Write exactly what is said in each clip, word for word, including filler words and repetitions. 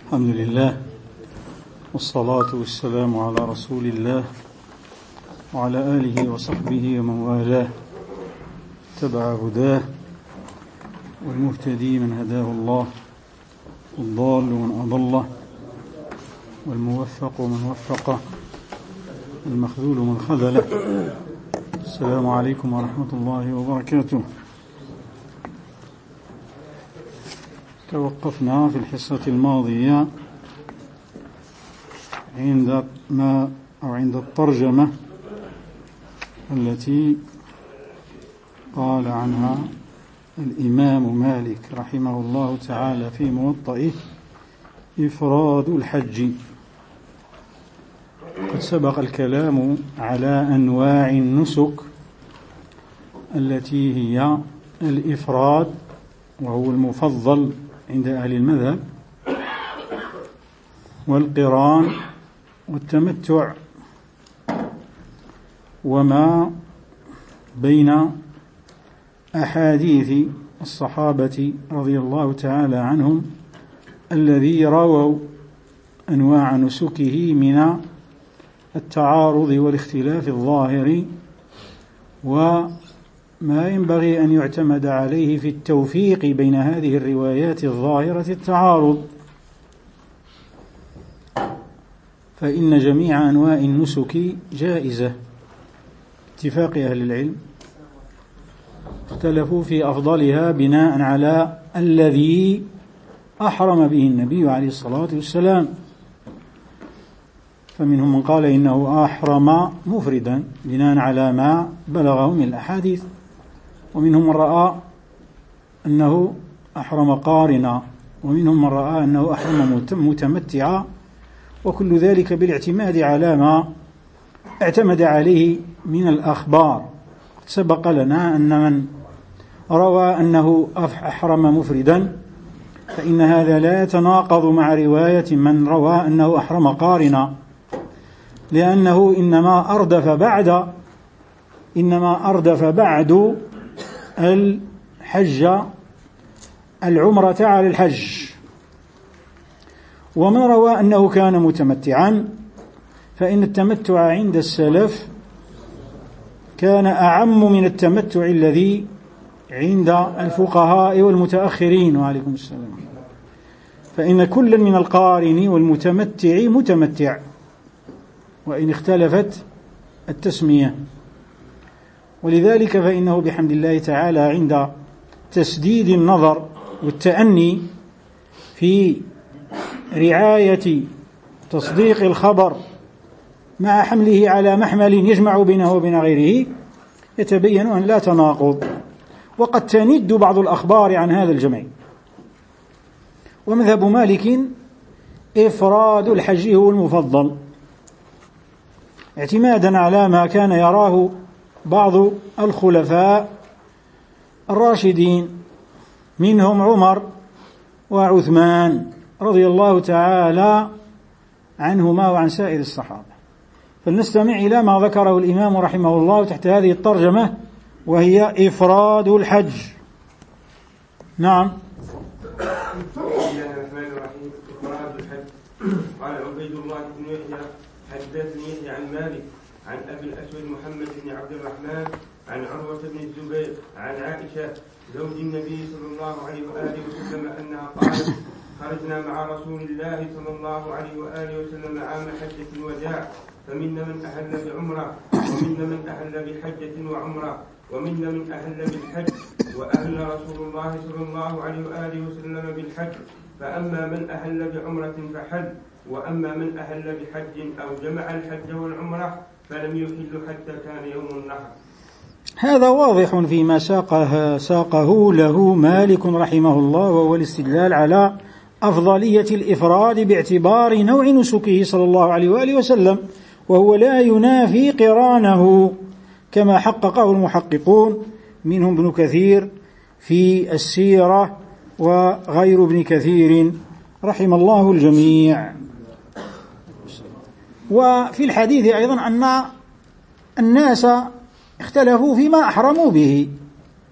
الحمد لله والصلاة والسلام على رسول الله وعلى آله وصحبه ومن والاه اتبع هداه، والمهتدي من هداه الله، والضال من أضله، والموفق من وفقه، والمخذول من خذله. السلام عليكم ورحمة الله وبركاته. توقفنا في الحصة الماضية عند ما أو عند الترجمة التي قال عنها الإمام مالك رحمه الله تعالى في موطئه: إفراد الحج. قد سبق الكلام على أنواع النسك التي هي الإفراد، وهو المفضل عند أهل المذهب، والقران، والتمتع، وما بين أحاديث الصحابة رضي الله تعالى عنهم الذي رووا أنواع نسكه من التعارض والاختلاف الظاهر، وما ينبغي أن يعتمد عليه في التوفيق بين هذه الروايات الظاهرة التعارض. فإن جميع أنواع النسك جائزة اتفاق أهل العلم، اختلفوا في أفضلها بناء على الذي أحرم به النبي عليه الصلاة والسلام. فمنهم من قال إنه أحرم مفردا بناء على ما بلغه من الأحاديث، ومنهم من رأى أنه أحرم قارنا، ومنهم من رأى أنه أحرم متمتعا، وكل ذلك بالاعتماد على ما اعتمد عليه من الأخبار. سبق لنا أن من روى أنه أحرم مفردا فإن هذا لا يتناقض مع رواية من روى أنه أحرم قارنا، لأنه إنما أردف بعد إنما أردف بعد الحج العمرة على الحج. ومن روى أنه كان متمتعا فإن التمتع عند السلف كان أعم من التمتع الذي عند الفقهاء والمتأخرين. وعليكم السلام. فإن كل من القارن والمتمتع متمتع، وإن اختلفت التسمية. ولذلك فإنه بحمد الله تعالى عند تسديد النظر والتأني في رعاية تصديق الخبر مع حمله على محمل يجمع بينه وبين غيره يتبين أن لا تناقض، وقد تند بعض الأخبار عن هذا الجمع. ومذهب مالك إفراد الحج هو المفضل، اعتمادا على ما كان يراه بعض الخلفاء الراشدين، منهم عمر وعثمان رضي الله تعالى عنهما وعن سائر الصحابة. فلنستمع إلى ما ذكره الإمام رحمه الله تحت هذه الترجمة، وهي إفراد الحج. نعم. إفراد الحج. قال عبيد الله بن يحيى حدثني يحيى عن مالك عن أبي الأسود محمد بن عبد الرحمن عن عروة بن الزبير عن عائشة زوج النبي صلى الله عليه وآله وسلم أنها قالت: خرجنا مع رسول الله صلى الله عليه وآله وسلم عام حجة الوداع، فمنا من أهل بعمرة، ومنا من أهل بحجة وعمرة، ومنا من أهل بالحج، وأهل رسول الله صلى الله عليه وآله وسلم بالحج، فأما من أهل بعمرة فحج، وأما من أهل بحج أو جمع الحج والعمرة فلم يحل حتى كان يوم النحر. هذا واضح فيما ساقه, ساقه له مالك رحمه الله، وهو الاستدلال على أفضلية الإفراد باعتبار نوع نسكه صلى الله عليه وآله وسلم، وهو لا ينافي قرانه كما حققه المحققون، منهم ابن كثير في السيرة وغير ابن كثير رحم الله الجميع. وفي الحديث أيضا أن الناس اختلفوا فيما أحرموا به،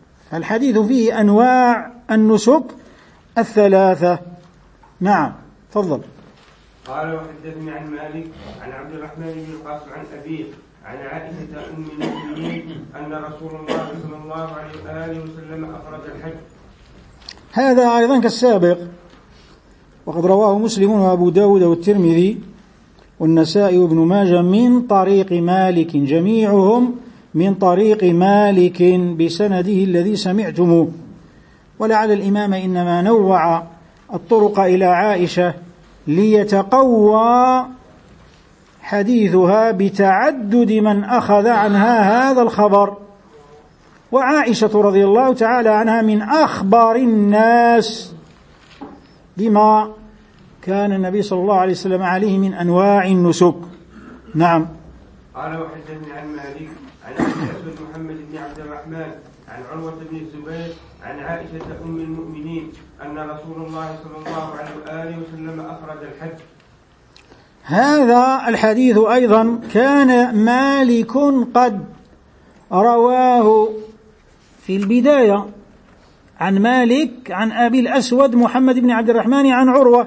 الحديث فيه أنواع النسك الثلاثة. نعم. تفضل. قال وحدثني عن مالك عن عبد الرحمن بن القاسم عن أبيه عن عائشة أم المؤمنين أن رسول الله صلى الله عليه وآله وسلم أخرج الحج. هذا أيضا كالسابق، وقد رواه مسلم وأبو داود والترمذي والنسائي وابن ماجه من طريق مالك، جميعهم من طريق مالك بسنده الذي سمعتموه. ولعل الإمام إنما نوع الطرق إلى عائشة ليتقوى حديثها بتعدد من أخذ عنها هذا الخبر. وعائشة رضي الله تعالى عنها من أخبار الناس بما كان النبي صلى الله عليه وسلم عليه من أنواع النسك. نعم. قال وحدثني عن مالك عن أبي الأسود محمد بن عبد الرحمن عن عروة بن الزبير عن عائشة أم المؤمنين أن رسول الله صلى الله عليه وآله وسلم أخرج الحج. هذا الحديث أيضا كان مالك قد رواه في البداية عن مالك عن أبي الأسود محمد بن عبد الرحمن عن عروة،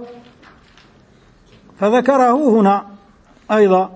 فذكره هنا أيضا،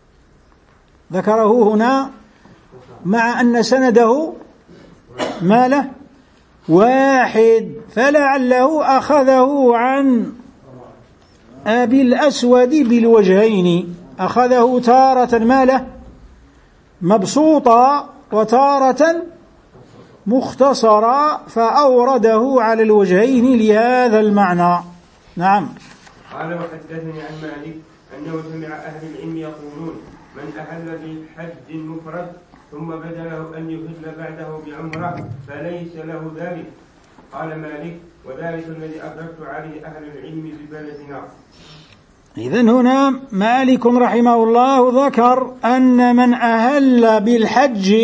ذكره هنا مع أن سنده ما له واحد، فلعله أخذه عن أبي الأسود بالوجهين، أخذه تارة ما له مبسوطا وتارة مختصرا، فأورده على الوجهين لهذا المعنى. نعم. قال وحدثني عن مالك أنه سمع أهل العلم يقولون من أحل بالحج المفرد ثم بدا له أن يهل بعده بعمرة فليس له ذلك. قال مالك وذلك الذي أدركت عليه أهل العلم ببلدنا. إذن هنا مالك رحمه الله ذكر أن من أهل بالحج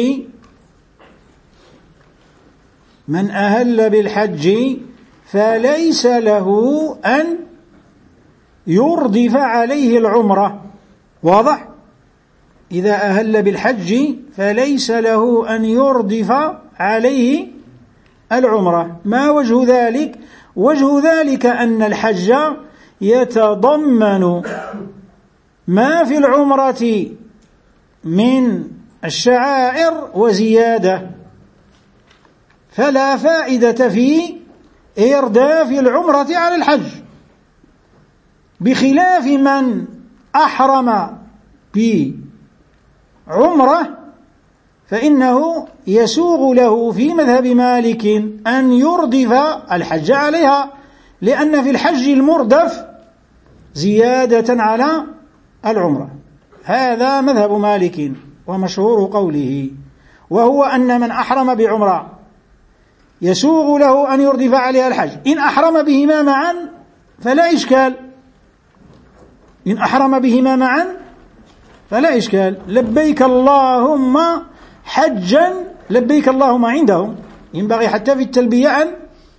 من أهل بالحج فليس له أن يردف عليه العمرة. واضح؟ إذا أهل بالحج فليس له أن يردف عليه العمرة. ما وجه ذلك؟ وجه ذلك أن الحج يتضمن ما في العمرة من الشعائر وزيادة، فلا فائدة في إرداف العمرة على الحج، بخلاف من أحرم بعمرة فإنه يسوغ له في مذهب مالك أن يردف الحج عليها، لأن في الحج المردف زيادة على العمرة. هذا مذهب مالك ومشهور قوله، وهو أن من أحرم بعمرة يسوغ له أن يردف عليها الحج. إن أحرم بهما معا فلا إشكال، إن أحرم بهما معا فلا إشكال. لبيك اللهم حجا لبيك اللهم عندهم ينبغي حتى في التلبية أن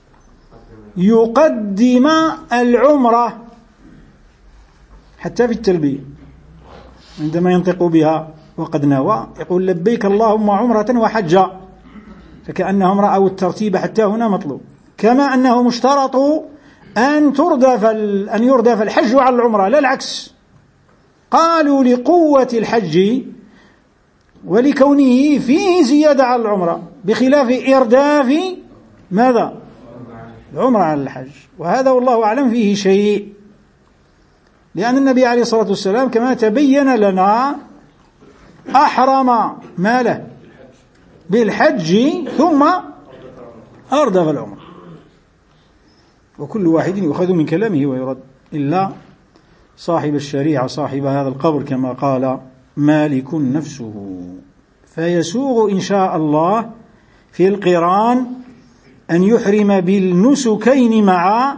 يقدم العمرة، حتى في التلبية عندما ينطق بها وقد نوى يقول لبيك اللهم عمرة وحجا، فكأنهم رأوا الترتيب حتى هنا مطلوب. كما أنه مشترط أن تردف أن يردف الحج على العمرة، لا العكس. قالوا لقوة الحج ولكونه فيه زيادة على العمرة، بخلاف إرداف ماذا؟ العمرة على الحج. وهذا والله أعلم فيه شيء، لأن النبي عليه الصلاة والسلام كما تبين لنا أحرم ماله بالحج ثم أردف العمرة، وكل واحد يؤخذ من كلامه ويرد إلا صاحب الشريعة صاحب هذا القبر كما قال مالك نفسه. فيسوغ إن شاء الله في القران أن يحرم بالنسكين معا،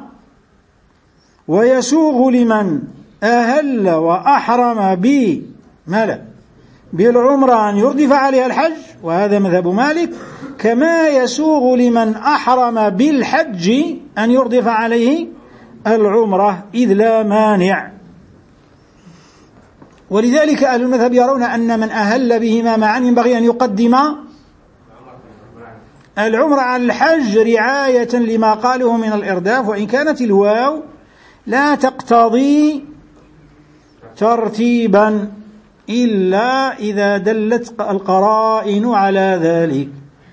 ويسوغ لمن أهل وأحرم بماله بالعمرة أن يردف عليها الحج، وهذا مذهب مالك، كما يسوغ لمن أحرم بالحج أن يردف عليه العمرة إذ لا مانع. ولذلك أهل المذهب يرون أن من أهل بهما معا ينبغي أن يقدم العمرة على الحج رعاية لما قاله من الإرداف، وإن كانت الواو لا تقتضي ترتيبا إلا إذا دلت القرائن على ذلك.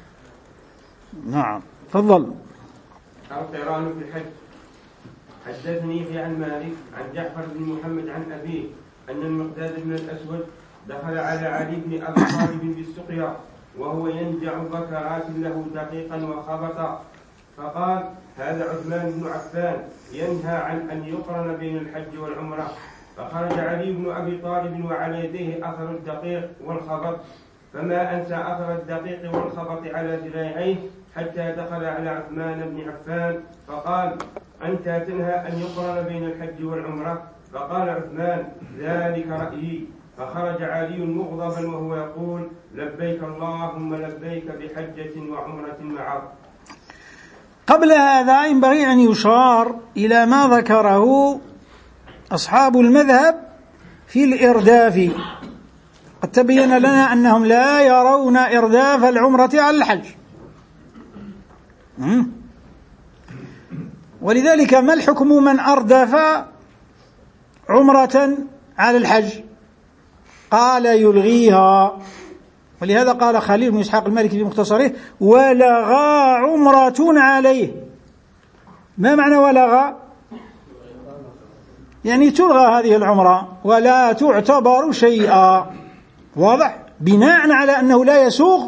نعم، تفضل. القران في الحج. حدثني في عن مالك عن جعفر بن محمد عن أبيه أن المقداد بن الأسود دخل على علي بن أبي طالب بالسقيا وهو ينجع بكرات له دقيقا وخبطا، فقال: هذا عثمان بن عفان ينهى عن أن يقرن بين الحج والعمرة. فخرج علي بن أبي طالب وعلى يديه أثر الدقيق والخبط، فما أنسى أثر الدقيق والخبط على ذراعيه حتى دخل على عثمان بن عفان فقال: أنت تنهى أن يقرن بين الحج والعمرة؟ فقال عثمان: ذلك رأيي. فخرج علي مغضبا وهو يقول: لبيك اللهم لبيك بحجة وعمرة معك. قبل هذا ينبغي أن يشار إلى ما ذكره أصحاب المذهب في الإرداف. قد تبين لنا أنهم لا يرون إرداف العمرة على الحج، ولذلك ما الحكم من أردف عمرة على الحج؟ قال: يلغيها. ولهذا قال خليل بن إسحاق المالكي في مختصره: ولغى عمرة عليه. ما معنى ولغى؟ يعني تلغى هذه العمرة ولا تعتبر شيئا. واضح؟ بناء على أنه لا يسوغ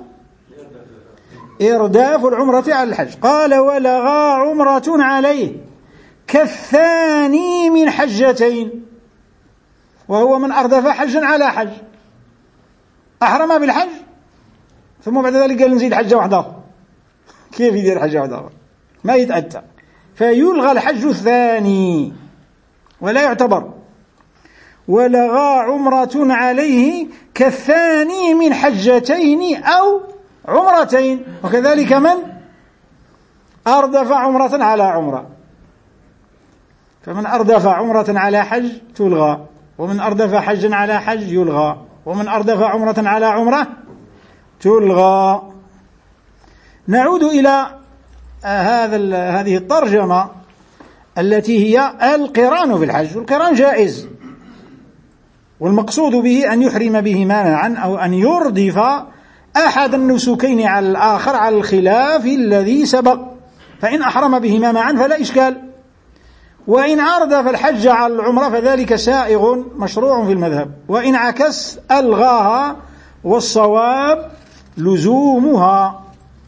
إرداف العمرة على الحج. قال: ولغى عمرة عليه كالثاني من حجتين، وهو من أردف حجا على حج، أحرم بالحج ثم بعد ذلك قال نزيد حجة واحدة. كيف يدير حجة واحدة؟ ما يتأتى، فيلغى الحج الثاني ولا يعتبر. ولغى عمرة عليه كالثاني من حجتين أو عمرتين. وكذلك من أردف عمرة على عمرة، فمن أردف عمرة على حج تلغى، ومن أردف حجا على حج يلغى، ومن أردف عمرة على عمرة تلغى. نعود إلى هذا هذه الترجمة التي هي القران في الحج. والقران جائز، والمقصود به أن يحرم به مانعا أو أن يردف أحد النسكين على الآخر على الخلاف الذي سبق. فإن أحرم بهما معا فلا إشكال، وإن أردف الحج على العمرة فذلك سائغ مشروع في المذهب، وإن عكس ألغاها، والصواب لزومها.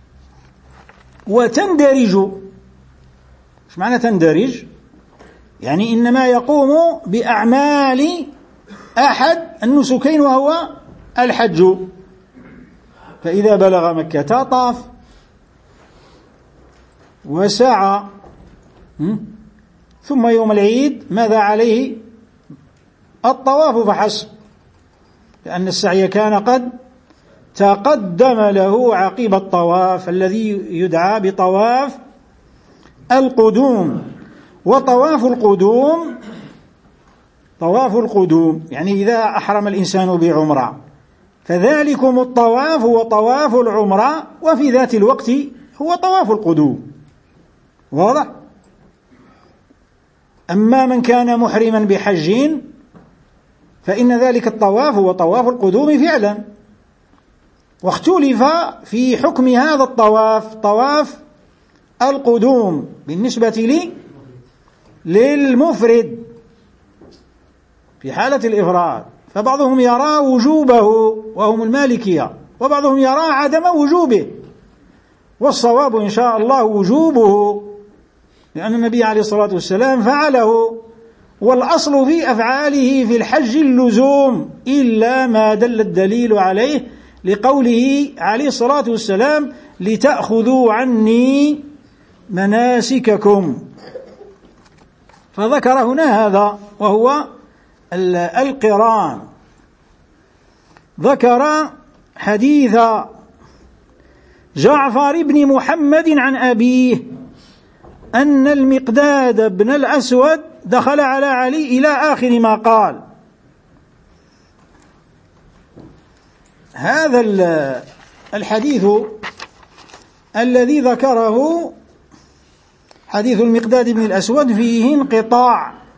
وتندرج، ايش معنى تندرج؟ يعني إنما يقوم بأعمال أحد النسكين وهو الحج. فإذا بلغ مكة طاف وسعى، ثم يوم العيد ماذا عليه؟ الطواف فحسب، لأن السعي كان قد تقدم له عقب الطواف الذي يدعى بطواف القدوم. وطواف القدوم طواف القدوم يعني إذا أحرم الإنسان بعمرة فذلكم الطواف هو طواف العمرة، وفي ذات الوقت هو طواف القدوم. واضح؟ أما من كان محرما بحج فإن ذلك الطواف هو طواف القدوم فعلا. واختلف في حكم هذا الطواف، طواف القدوم بالنسبة لي للمفرد في حالة الإفراد، فبعضهم يرى وجوبه وهم المالكية، وبعضهم يرى عدم وجوبه، والصواب إن شاء الله وجوبه، لأن النبي عليه الصلاة والسلام فعله. والأصل في أفعاله في الحج اللزوم إلا ما دل الدليل عليه، لقوله عليه الصلاة والسلام: لتأخذوا عني مناسككم. فذكر هنا هذا وهو القران. ذكر حديث جعفر بن محمد عن أبيه أن المقداد بن الأسود دخل على علي إلى آخر ما قال. هذا الحديث الذي ذكره حديث المقداد بن الأسود فيه انقطاع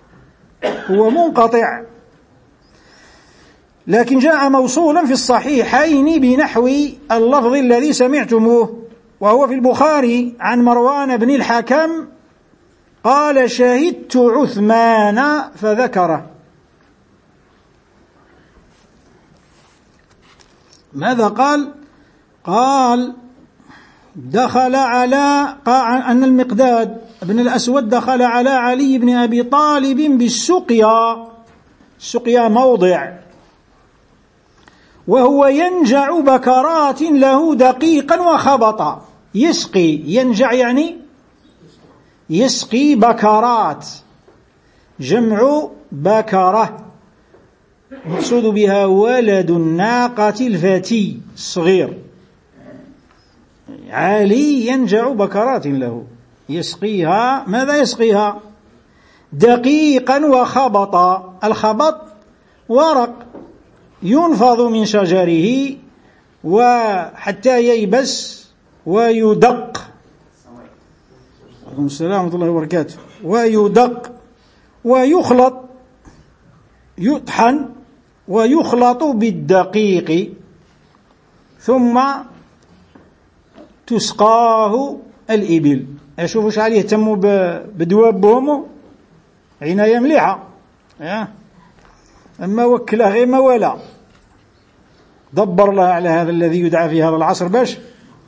هو منقطع، لكن جاء موصولا في الصحيحين بنحو اللفظ الذي سمعتموه، وهو في البخاري عن مروان بن الحكم قال: شهدت عثمان فذكره. ماذا قال؟ قال: دخل على أن المقداد بن الأسود دخل على علي بن أبي طالب بالسقيا، السقيا موضع، وهو ينجع بكرات له دقيقا وخبطا. يسقي، ينجع يعني يسقي بكرات، جمع بكرة، مقصود بها ولد الناقة الفتي الصغير. علي ينجع بكرات له، يسقيها. ماذا يسقيها؟ دقيقا وخبطا. الخبط ورق ينفض من شجره وحتى ييبس ويدق. عليكم السلام ورحمة الله وبركاته. ويدق ويخلط، يطحن ويخلط بالدقيق، ثم تسقاه الإبل. أشوفوا شحال يهتموا بدوابهم، عناية مليحة. أما وكله غير ما ولا دبر الله على هذا الذي يدعى في هذا العصر باش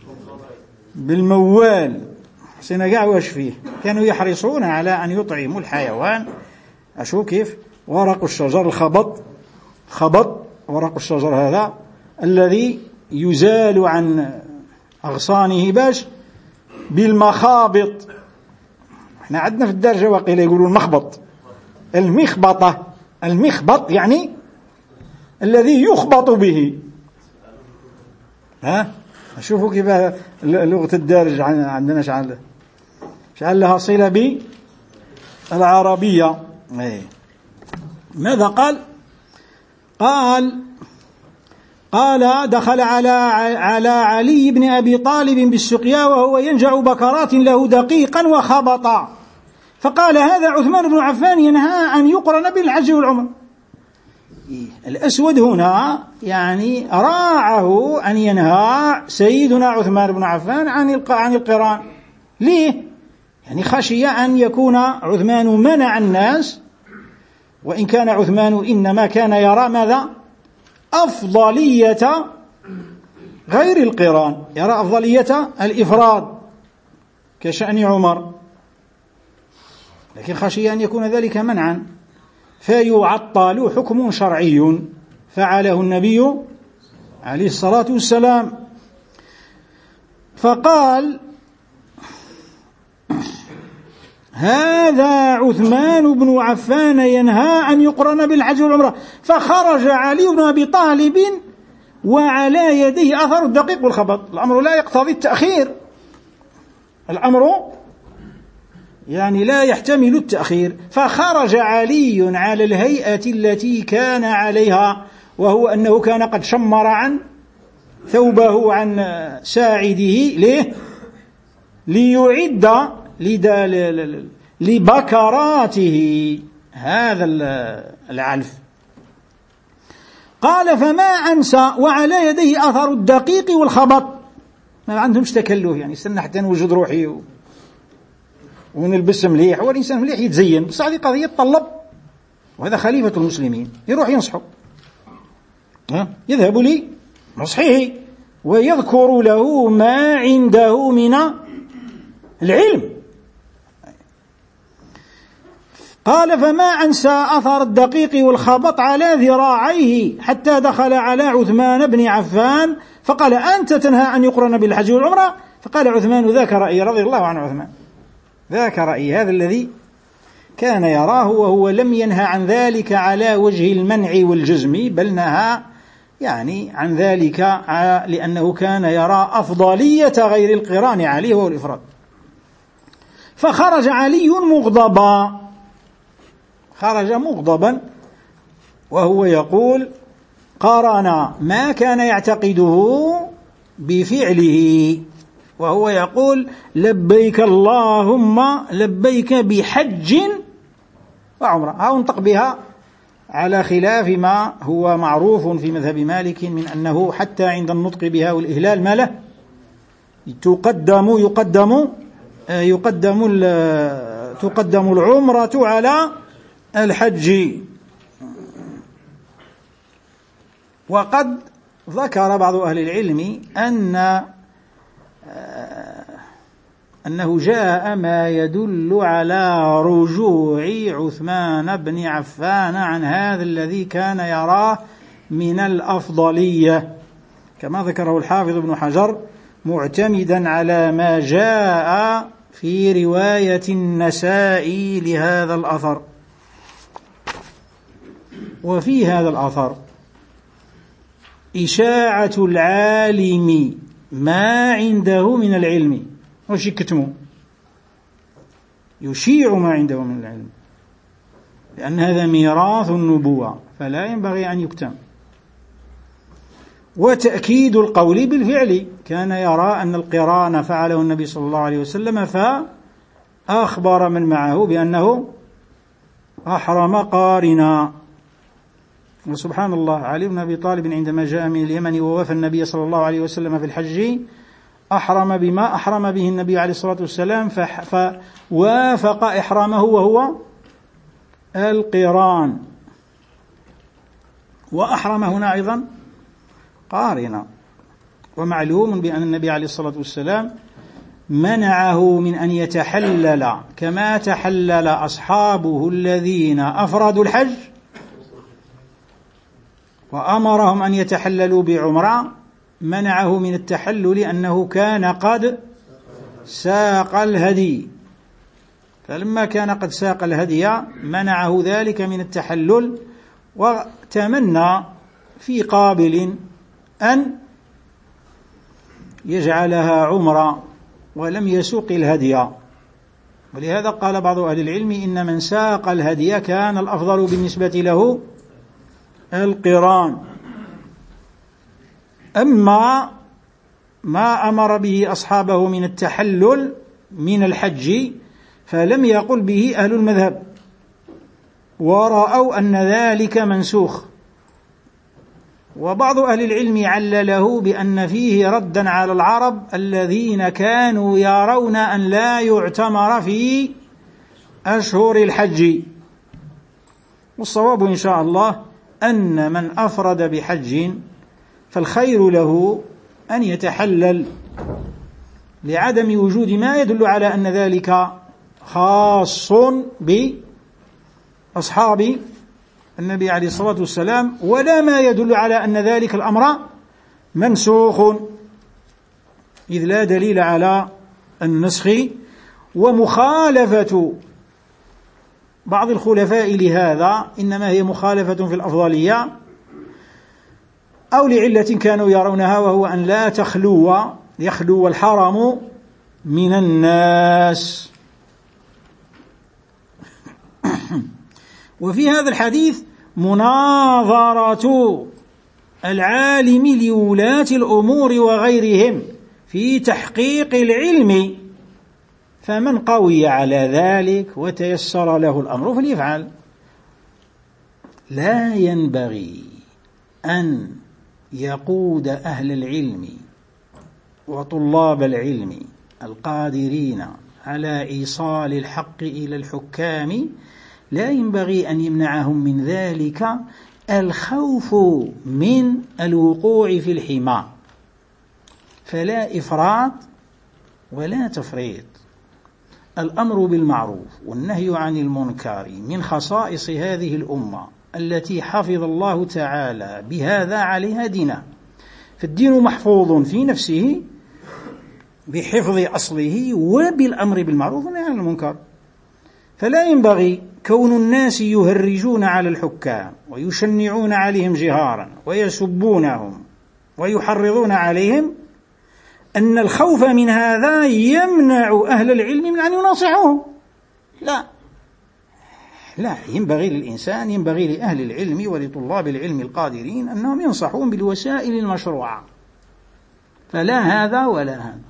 بالموال. حسنا قاع واش فيه، كانوا يحرصون على أن يطعموا الحيوان. أشوف كيف ورق الشجر، الخبط، خبط ورق الشجر هذا الذي يزال عن أغصانه باش بالمخابط. احنا عندنا في الدرجة واقيلا يقولوا المخبط، المخبطة. المخبط يعني الذي يخبط به. ها شوفوا كيف لغة الدارج عندنا شعال شعال لها صلة بالعربية. ماذا قال؟ قال قال دخل على على علي بن أبي طالب بالسقيا وهو ينجع بكرات له دقيقا وخبطا، فقال: هذا عثمان بن عفان ينهى أن يقرن بالحج والعمرة. الأسود هنا يعني راعه أن ينهى سيدنا عثمان بن عفان عن عن القران. ليه؟ يعني خشي أن يكون عثمان منع الناس، وإن كان عثمان إنما كان يرى ماذا؟ أفضلية غير القران، يرى أفضلية الإفراد كشأن عمر، لكن خشي أن يكون ذلك منعا فيعطل حكم شرعي فعله النبي عليه الصلاة والسلام. فقال: هذا عثمان بن عفان ينهى أن يقرن بالحج والعمرة. فخرج علي بن أبي طالب وعلى يديه أثر الدقيق والخبط. الأمر لا يقتضي التأخير، الأمر يعني لا يحتمل التأخير. فخرج علي على الهيئة التي كان عليها، وهو أنه كان قد شمر عن ثوبه عن ساعده ليه؟ ليعد لبكراته هذا العلف. قال: فما أنسى وعلى يديه أثر الدقيق والخبط. ما عندهمش تكلف، يعني استنى حتى نوجد روحي ونلبس مليح، والإنسان مليح يتزين، بس هذه قضية تطلب، وهذا خليفة المسلمين يروح ينصحه، يذهب لي نصحه ويذكر له ما عنده من العلم. قال: فما أنسى أثر الدقيق والخبط على ذراعيه حتى دخل على عثمان بن عفان فقال: أنت تنهى أن يقرن بالحج والعمرة؟ فقال عثمان: ذاك رأيي، رضي الله عن عثمان، ذاك رأيي، هذا الذي كان يراه، وهو لم ينهى عن ذلك على وجه المنع والجزم، بل نهى يعني عن ذلك لأنه كان يرى أفضلية غير القران عليه وهو الإفراد. فخرج علي مغضبا، خرج مغضبا وهو يقول: قارن ما كان يعتقده بفعله، وهو يقول: لبيك اللهم لبيك بحج وعمرة، أو انطق بها على خلاف ما هو معروف في مذهب مالك من أنه حتى عند النطق بها والإهلال ما له تقدم يقدم يقدم تقدم العمرة على الحج. وقد ذكر بعض أهل العلم أن أنه جاء ما يدل على رجوع عثمان بن عفان عن هذا الذي كان يراه من الأفضلية، كما ذكره الحافظ ابن حجر معتمدا على ما جاء في رواية النسائي لهذا الأثر. وفي هذا الأثر إشاعة العالم ما عنده من العلم، وش يكتمه؟ يشيع ما عنده من العلم، لأن هذا ميراث النبوة فلا ينبغي أن يكتم. وتأكيد القول بالفعل، كان يرى أن القران فعله النبي صلى الله عليه وسلم فأخبر من معه بأنه أحرم قارنا. وسبحان الله، علي بن أبي طالب عندما جاء من اليمن ووافى النبي صلى الله عليه وسلم في الحج أحرم بما أحرم به النبي عليه الصلاة والسلام، فوافق إحرامه وهو القران، وأحرم هنا أيضا قارنا. ومعلوم بأن النبي عليه الصلاة والسلام منعه من أن يتحلل كما تحلل أصحابه الذين أفردوا الحج، وأمرهم أن يتحللوا بعمرة، منعه من التحلل لأنه كان قد ساق الهدي، فلما كان قد ساق الهدي منعه ذلك من التحلل، وتمنى في قابل أن يجعلها عمرة ولم يسوق الهدي. ولهذا قال بعض أهل العلم إن من ساق الهدي كان الأفضل بالنسبة له القران. أما ما أمر به أصحابه من التحلل من الحج فلم يقل به أهل المذهب، ورأوا أن ذلك منسوخ. وبعض أهل العلم علله بأن فيه ردا على العرب الذين كانوا يرون أن لا يعتمر في أشهر الحج. والصواب إن شاء الله أن من أفرد بحج فالخير له أن يتحلل، لعدم وجود ما يدل على أن ذلك خاص بأصحاب النبي عليه الصلاة والسلام، ولا ما يدل على أن ذلك الأمر منسوخ، إذ لا دليل على النسخ. ومخالفة بعض الخلفاء لهذا إنما هي مخالفة في الأفضلية أو لعلة كانوا يرونها، وهو أن لا تخلو يخلو الحرم من الناس. وفي هذا الحديث مناظرة العالم لولاة الأمور وغيرهم في تحقيق العلم، فمن قوي على ذلك وتيسر له الأمر فليفعل. لا ينبغي أن يقود أهل العلم وطلاب العلم القادرين على إيصال الحق إلى الحكام، لا ينبغي أن يمنعهم من ذلك الخوف من الوقوع في الحمى، فلا إفراط ولا تفريط. الأمر بالمعروف والنهي عن المنكر من خصائص هذه الأمة التي حفظ الله تعالى بهذا عليها دينا، فالدين محفوظ في نفسه بحفظ أصله وبالأمر بالمعروف والنهي عن المنكر. فلا ينبغي كون الناس يهرجون على الحكام ويشنعون عليهم جهارا ويسبونهم ويحرضون عليهم أن الخوف من هذا يمنع أهل العلم من أن يناصحوه. لا لا ينبغي للإنسان، ينبغي لأهل العلم ولطلاب العلم القادرين أنهم ينصحون بالوسائل المشروعة، فلا هذا ولا هذا.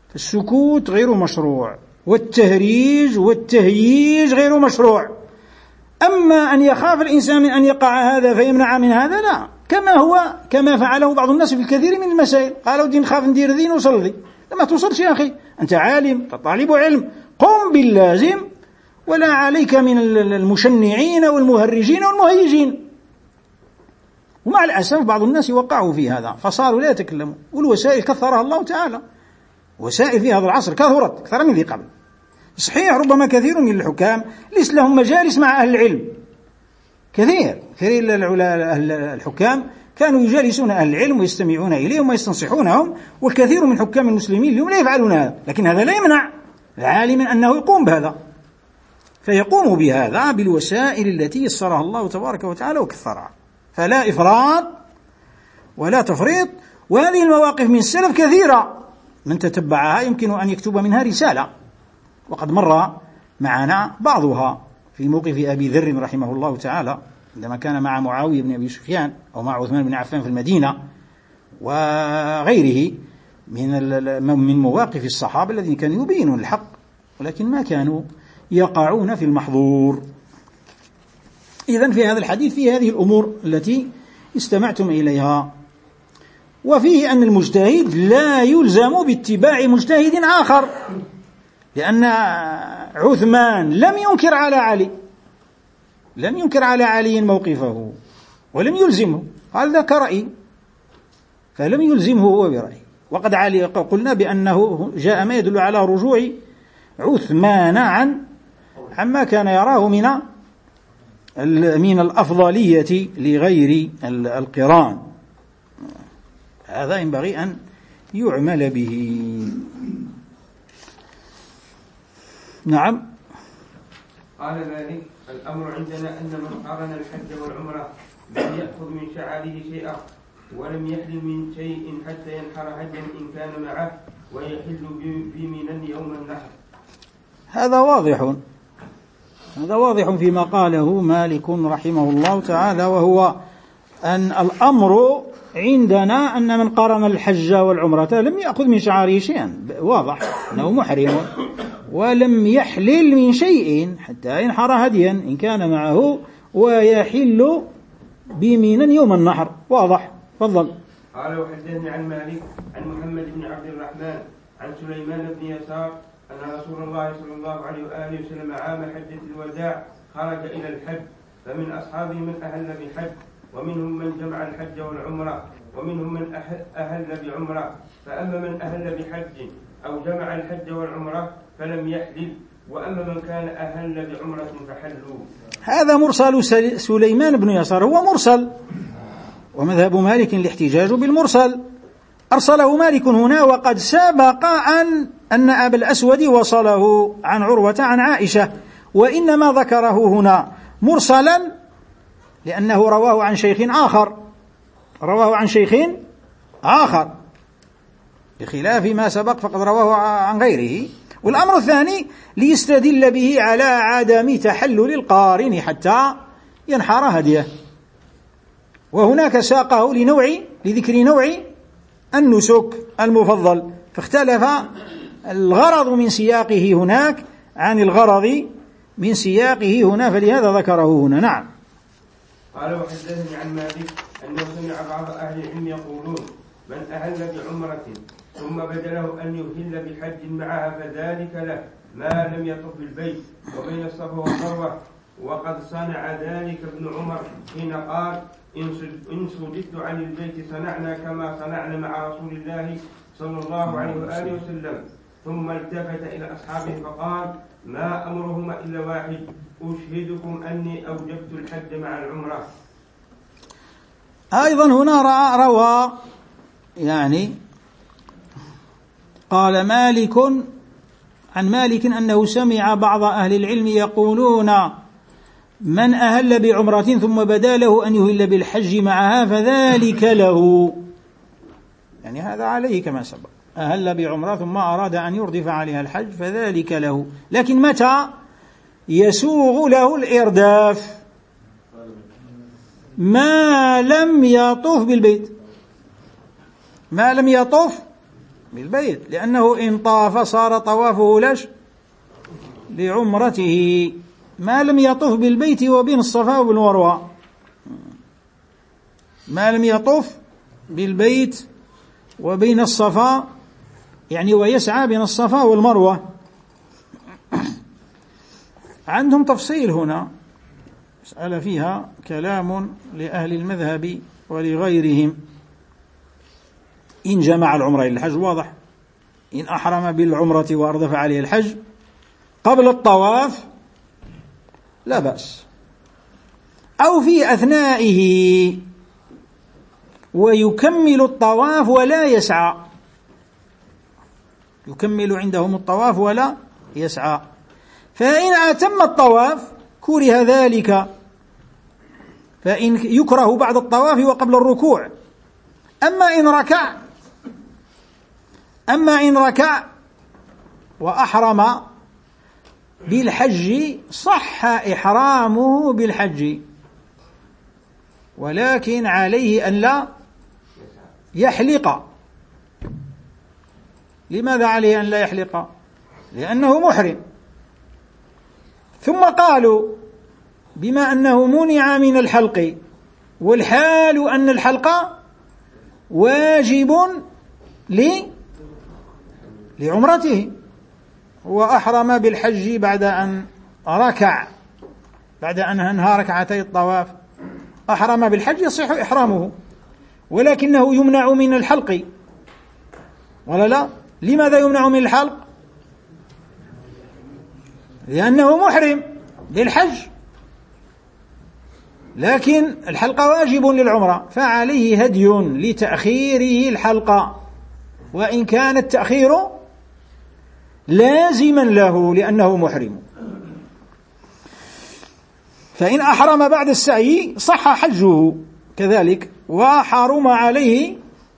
فالسكوت غير مشروع، والتهريج والتهييج غير مشروع، أما أن يخاف الإنسان من أن يقع هذا فيمنع من هذا، لا، كما هو كما فعله بعض الناس في الكثير من المسائل. قالوا دي نخاف ندير ذي نصلي، لما توصلش يا أخي، أنت عالم طالب علم، قم باللازم ولا عليك من المشنعين والمهرجين والمهيجين. ومع الأسف بعض الناس وقعوا في هذا فصاروا لا يتكلموا، والوسائل كثرها الله تعالى، وسائل في هذا العصر كثرت أكثر من ذي قبل. صحيح ربما كثير من الحكام ليس لهم مجالس مع أهل العلم، كثير كثير الحكام كانوا يجالسون أهل العلم ويستمعون إليهم ويستنصحونهم، والكثير من حكام المسلمين اليوم لا يفعلون هذا، لكن هذا لا يمنع العالم أنه يقوم بهذا، فيقوم بهذا بالوسائل التي يسرها الله تبارك وتعالى وكثرها، فلا إفراط ولا تفريط. وهذه المواقف من السلف كثيرة، من تتبعها يمكن أن يكتب منها رسالة، وقد مر معنا بعضها في موقف أبي ذر رحمه الله تعالى عندما كان مع معاوية بن أبي سفيان أو مع عثمان بن عفان في المدينة، وغيره من من مواقف الصحابة الذين كانوا يبينون الحق ولكن ما كانوا يقعون في المحظور. إذن في هذا الحديث في هذه الأمور التي استمعتم إليها، وفيه أن المجتهد لا يلزم باتباع مجتهد آخر، لأن عثمان لم ينكر على علي لم ينكر على علي موقفه ولم يلزمه، قال ذاك رأي، فلم يلزمه هو برأيه. وقد علي قلنا بأنه جاء ما يدل على رجوع عثمان عن عما كان يراه من من الأفضلية لغير القران، هذا ينبغي أن يعمل به. نعم. قال مالك: الأمر عندنا أن من قارن الحج والعمرة لم يأخذ من شعاره شيئا ولم يحل من شيء حتى ينحر حجا إن كان معه ويحل بمنى يوم النحر. هذا واضح هذا واضح فيما قاله مالك رحمه الله تعالى، وهو أن الأمر عندنا أن من قارن الحج والعمرة لم يأخذ من شعاره شيئا، واضح أنه محرم، ولم يحلل من شيء حتى ينحر هديا إن كان معه ويحل بمنى يوم النحر، واضح. تفضل. قال: وحدثني عن مالك عن محمد بن عبد الرحمن عن سليمان بن يسار أن رسول الله صلى الله عليه وآله وسلم عام حجة الوداع خرج إلى الحج، فمن أصحابه من أهل بحج، ومنهم من جمع الحج والعمرة، ومنهم من أهل بعمرة، فأما من أهل بحج أو جمع الحج والعمرة فلم يحلل، وأما من كان أهل بعمرة فحلوا. هذا مرسل سليمان بن يسار، هو مرسل، ومذهب مالك الاحتجاج بالمرسل، أرسله مالك هنا، وقد سبق أن أن أبا الأسود وصله عن عروة عن عائشة، وإنما ذكره هنا مرسلا لأنه رواه عن شيخ آخر رواه عن شيخ آخر بخلاف ما سبق فقد رواه عن غيره. والأمر الثاني ليستدل به على عدم تحلل القارن حتى ينحر هديه، وهناك ساقه لنوع لذكر نوع النسك المفضل، فاختلف الغرض من سياقه هناك عن الغرض من سياقه هنا، فلهذا ذكره هنا. نعم. قال: وحدثني عن مالك أنه سمع بعض أهل العلم يقولون: من أهل بعمرة ثم بدله أن يهل بحج معها فذلك له ما لم يطف بالبيت وبين الصفا والمروة، وقد صنع ذلك ابن عمر حين قال: إن صددت عن البيت صنعنا كما صنعنا مع رسول الله صلى الله عليه وآله وسلم. ثم التفت إلى أصحابه فقال: ما أمرهما إلا واحد، أشهدكم أني أوجبت الحج مع العمرة. أيضا هنا روى يعني قال مالك عن مالك أنه سمع بعض أهل العلم يقولون: من أهل بعمرة ثم بدا له أن يهل بالحج معها فذلك له، يعني هذا عليه كما سبق، أهل بعمرة ثم أراد أن يردف عليها الحج فذلك له، لكن متى يسوغ له الإرداف؟ ما لم يطوف بالبيت ما لم يطوف بالبيت لأنه إن طاف صار طوافه لش لعمرته. ما لم يطف بالبيت وبين الصفا والمروة، ما لم يطف بالبيت وبين الصفا يعني ويسعى بين الصفا والمروة. عندهم تفصيل هنا، مسألة فيها كلام لأهل المذهب ولغيرهم. إن جمع العمرة إلى الحج واضح، إن أحرم بالعمرة وأردف عليه الحج قبل الطواف لا بأس، أو في أثنائه ويكمل الطواف ولا يسعى، يكمل عندهم الطواف ولا يسعى. فإن أتم الطواف كره ذلك، فإن يكره بعد الطواف وقبل الركوع. أما إن ركع أما إن ركع وأحرم بالحج صح إحرامه بالحج، ولكن عليه أن لا يحلق. لماذا عليه أن لا يحلق؟ لأنه محرم. ثم قالوا بما أنه منع من الحلق، والحال أن الحلق واجب لعمرته، وأحرم بالحج بعد أن ركع، بعد أن أنهى ركعتي الطواف أحرم بالحج يصح إحرامه، ولكنه يمنع من الحلق ولا لا؟ لماذا يمنع من الحلق؟ لأنه محرم بالحج، لكن الحلق واجب للعمرة، فعليه هدي لتأخيره الحلق، وإن كان التأخير لازما له لأنه محرم. فإن أحرم بعد السعي صح حجه كذلك، وحرم عليه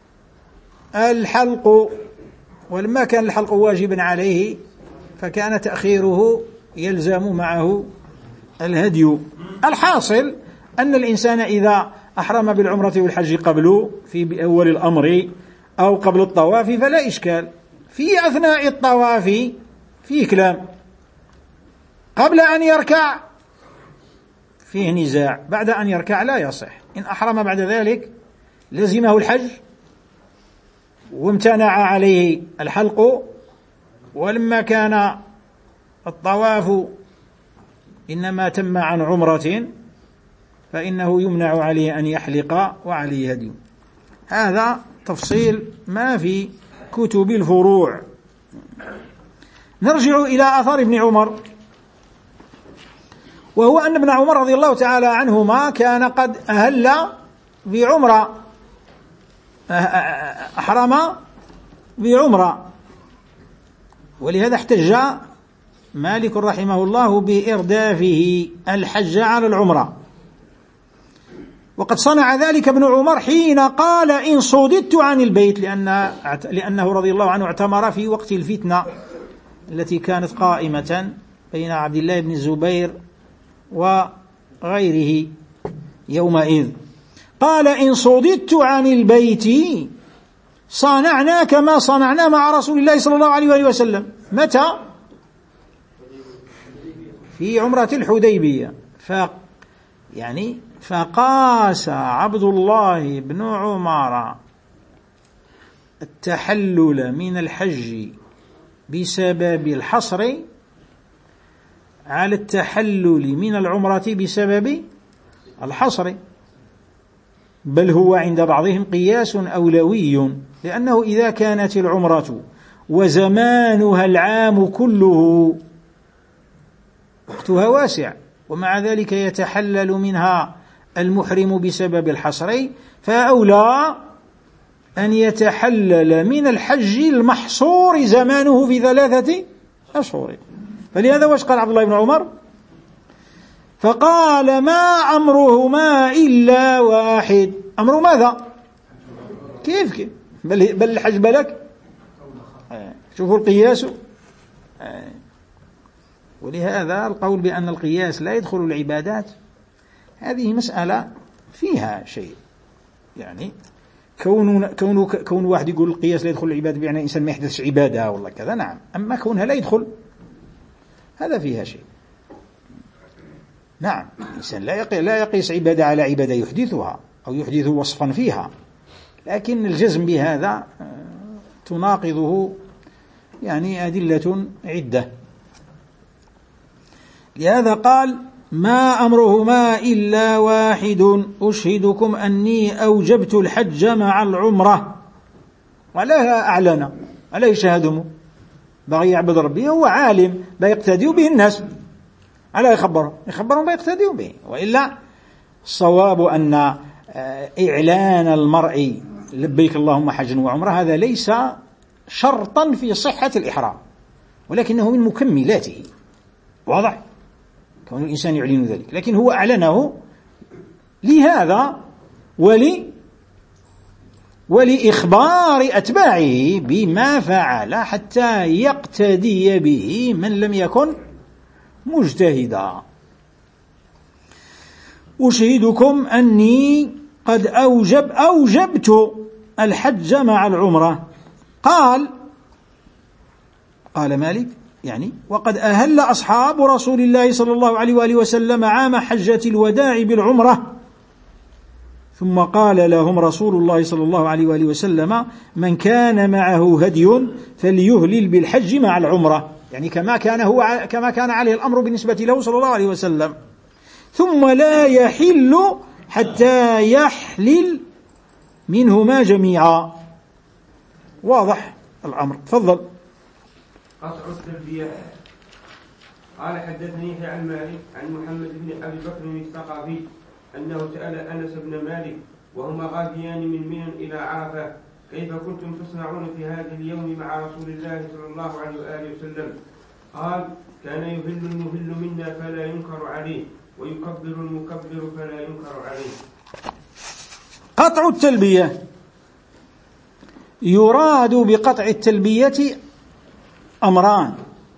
الحلق، ولما كان الحلق واجبا عليه فكان تأخيره يلزم معه الهدي. الحاصل أن الإنسان إذا أحرم بالعمرة والحج قبل في أول الأمر أو قبل الطواف فلا إشكال. في أثناء الطواف فيه كلام، قبل أن يركع فيه نزاع، بعد أن يركع لا يصح. إن أحرم بعد ذلك لزمه الحج وامتنع عليه الحلق، ولما كان الطواف إنما تم عن عمرة فإنه يمنع عليه أن يحلق وعليه هدي. هذا تفصيل ما في كتب الفروع. نرجع إلى آثار ابن عمر، وهو أن ابن عمر رضي الله تعالى عنهما كان قد أهل بعمرة، أحرم بعمرة، ولهذا احتج مالك رحمه الله بإردافه الحج على العمرة. وقد صنع ذلك ابن عمر حين قال إن صددت عن البيت، لأن لأنه رضي الله عنه اعتمر في وقت الفتنة التي كانت قائمة بين عبد الله بن الزبير وغيره يومئذ. قال إن صددت عن البيت صنعنا كما صنعنا مع رسول الله صلى الله عليه وآله وسلم. متى؟ في عمرة الحديبية. ف يعني فقاس عبد الله بن عمر التحلل من الحج بسبب الحصر على التحلل من العمرة بسبب الحصر، بل هو عند بعضهم قياس أولوي، لأنه إذا كانت العمرة وزمانها العام كله وقتها واسع، ومع ذلك يتحلل منها المحرم بسبب الحصر، فأولى أن يتحلل من الحج المحصور زمانه في ثلاثة أشهر. فلهذا واش قال عبد الله بن عمر؟ فقال ما أمرهما إلا واحد. أمر ماذا؟ كيف كيف بل, بل الحج بلك. شوفوا القياس. ولهذا القول بأن القياس لا يدخل العبادات هذه مسألة فيها شيء، يعني كون كون كون واحد يقول القياس لا يدخل العبادة بمعنى الإنسان ما يحدثش عبادة والله كذا، نعم، أما كونها لا يدخل هذا فيها شيء. نعم، الإنسان لا يقيس عبادة على عبادة يحدثها أو يحدث وصفا فيها، لكن الجزم بهذا تناقضه يعني أدلة عدة. لهذا قال: ما أمرهما إلا واحد، أشهدكم أني أوجبت الحج مع العمرة. ولا أعلن، ألا يشهدهم، بغي يعبد ربي، هو عالم بيقتدي به الناس، ألا يخبرهم يخبرهم بيقتدي به. وإلا الصواب أن إعلان المرء لبيك اللهم حجا وعمرة هذا ليس شرطا في صحة الإحرام، ولكنه من مكملاته. واضح؟ كون الإنسان يعلن ذلك، لكن هو أعلنه لهذا ولي ولإخبار أتباعه بما فعل حتى يقتدي به من لم يكن مجتهدا. أشهدكم أني قد أوجب أوجبت الحج مع العمرة. قال قال مالك يعني: وقد أهل أصحاب رسول الله صلى الله عليه وآله وسلم عام حجة الوداع بالعمرة، ثم قال لهم رسول الله صلى الله عليه وآله وسلم: من كان معه هدي فليهلل بالحج مع العمرة، يعني كما كان هو كما كان عليه الأمر بالنسبة له صلى الله عليه وسلم. ثم لا يحل حتى يحلل منهما جميعا. واضح الأمر. تفضل. قطع التلبية. قال: حدثني يحيى عن مالك عن محمد بن أبي بكر الثقفي أنه سأل أنس بن مالك وهما غاديان من منى إلى عرفة: كيف كنتم تصنعون في هذا اليوم مع رسول الله صلى الله عليه وآله وسلم؟ قال: كان يهل المهل منا فلا ينكر عليه، ويكبر المكبر فلا ينكر عليه. قطع التلبية. يراد بقطع التلبية أمران،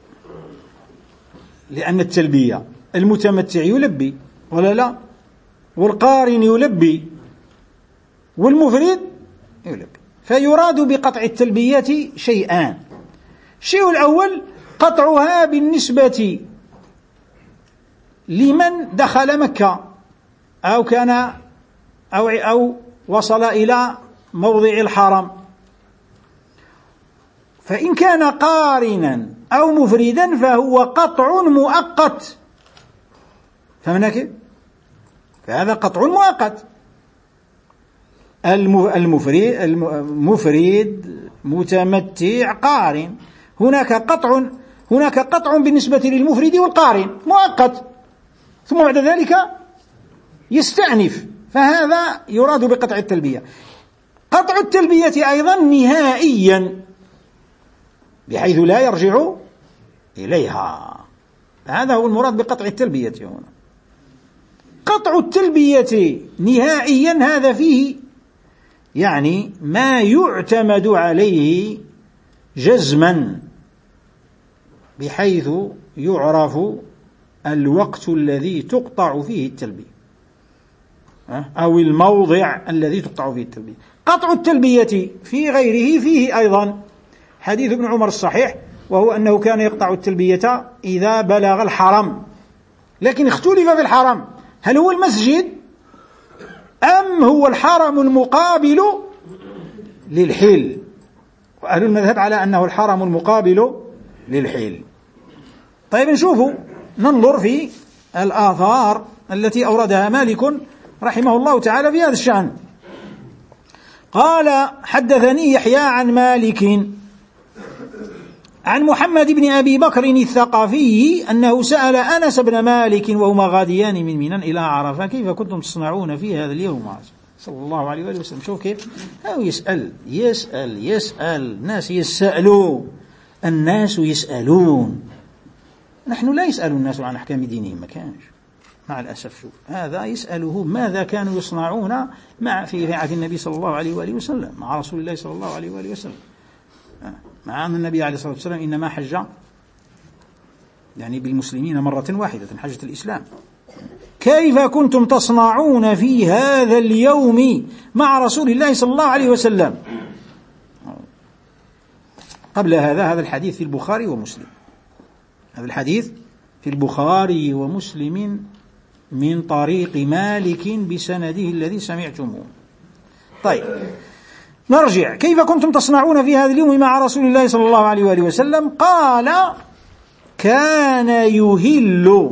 لأن التلبية المتمتع يلبي ولا لا، والقارن يلبي، والمفرد يلبي. فيراد بقطع التلبية شيئان: الشيء الأول قطعها بالنسبة لمن دخل مكة أو كان أو, أو وصل إلى موضع الحرم، فإن كان قارنا أو مفردا فهو قطع مؤقت. فهمنا كيف؟ فهذا قطع مؤقت. المفرد المفرد متمتع قارن، هناك قطع هناك قطع بالنسبة للمفرد والقارن مؤقت، ثم بعد ذلك يستأنف، فهذا يراد بقطع التلبية. قطع التلبية أيضا نهائيا بحيث لا يرجع إليها، هذا هو المراد بقطع التلبية هنا. قطع التلبية نهائيا هذا فيه يعني ما يعتمد عليه جزما، بحيث يعرف الوقت الذي تقطع فيه التلبية أو الموضع الذي تقطع فيه التلبية. قطع التلبية في غيره فيه أيضا حديث ابن عمر الصحيح، وهو أنه كان يقطع التلبية إذا بلغ الحرم، لكن اختلف في الحرم هل هو المسجد أم هو الحرم المقابل للحل، وأهل المذهب على أنه الحرم المقابل للحل. طيب نشوفوا ننظر في الآثار التي أوردها مالك رحمه الله تعالى في هذا الشأن. قال: حدثني يحيى عن مالك عن محمد بن أبي بكر الثقفي أنه سأل أنس بن مالك وهما غاديان من منى إلى عرفة: كيف كنتم تصنعون في هذا اليوم صلى الله عليه وآله وسلم؟ شوف كيف أو يسأل يسأل يسأل الناس يسألوا الناس يسألون. نحن لا يسأل الناس عن أحكام دينهم، ما كانش مع الأسف. شوف هذا يسأله ماذا كانوا يصنعون مع في عهد النبي صلى الله عليه وآله وسلم مع رسول الله صلى الله عليه وآله وسلم، مع أن النبي عليه الصلاة والسلام إنما حج يعني بالمسلمين مرة واحدة، حجة الإسلام. كيف كنتم تصنعون في هذا اليوم مع رسول الله صلى الله عليه وسلم؟ قبل هذا هذا الحديث في البخاري ومسلم، هذا الحديث في البخاري ومسلم من طريق مالك بسنده الذي سمعتموه. طيب نرجع، كيف كنتم تصنعون في هذا اليوم مع رسول الله صلى الله عليه وآله وسلم؟ قال كان يهل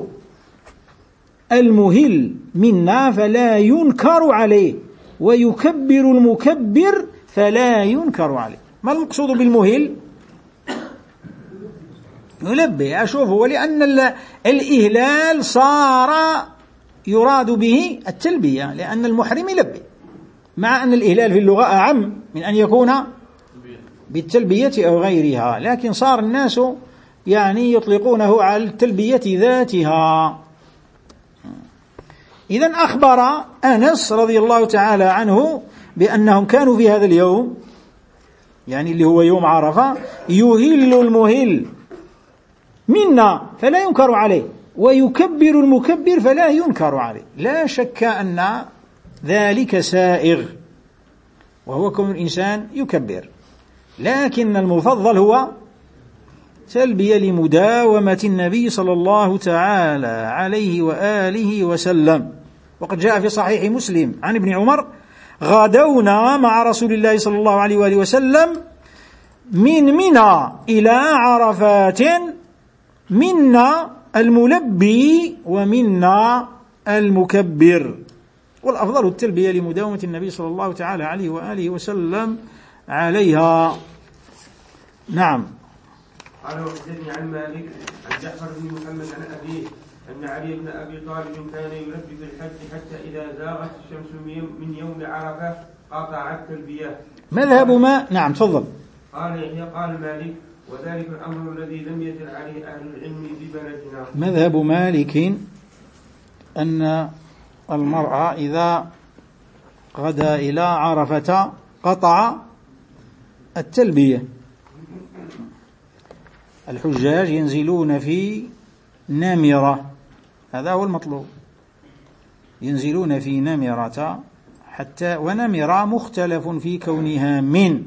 المهل منا فلا ينكر عليه، ويكبر المكبر فلا ينكر عليه. ما المقصود بالمهل؟ يلبي. أشوف هو لأن الإهلال صار يراد به التلبية، لأن المحرم يلبي، مع أن الإهلال في اللغة أعم من أن يكون بالتلبية أو غيرها، لكن صار الناس يعني يطلقونه على التلبية ذاتها. إذن أخبر أنس رضي الله تعالى عنه بأنهم كانوا في هذا اليوم، يعني اللي هو يوم عرفة، يهل المهل منا فلا ينكر عليه، ويكبر المكبر فلا ينكر عليه. لا شك أن ذلك سائغ، وهو كون الإنسان يكبر، لكن المفضل هو تلبية لمداومة النبي صلى الله تعالى عليه وآله وسلم. وقد جاء في صحيح مسلم عن ابن عمر: غدونا مع رسول الله صلى الله عليه وآله وسلم من منى إلى عرفات، منا الملبي ومنا المكبر. والأفضل التلبية لمداومة النبي صلى الله تعالى عليه وآله وسلم عليها. نعم. قال وحدثني عن مالك عن جعفر بن محمد عن أبيه أن علي بن أبي طالب كان يلبي في الحج حتى إذا زاغت الشمس من يوم عرفة قطع التلبية. مذهب ما نعم تفضل. قال يحيى قال مالك وذلك الأمر الذي لم يزل عليه أهل العلم ببلدنا. مذهب مالك أن المرأة إذا غدا إلى عرفة قطع التلبية. الحجاج ينزلون في نمرة، هذا هو المطلوب، ينزلون في نمرة حتى، ونمرة مختلف في كونها من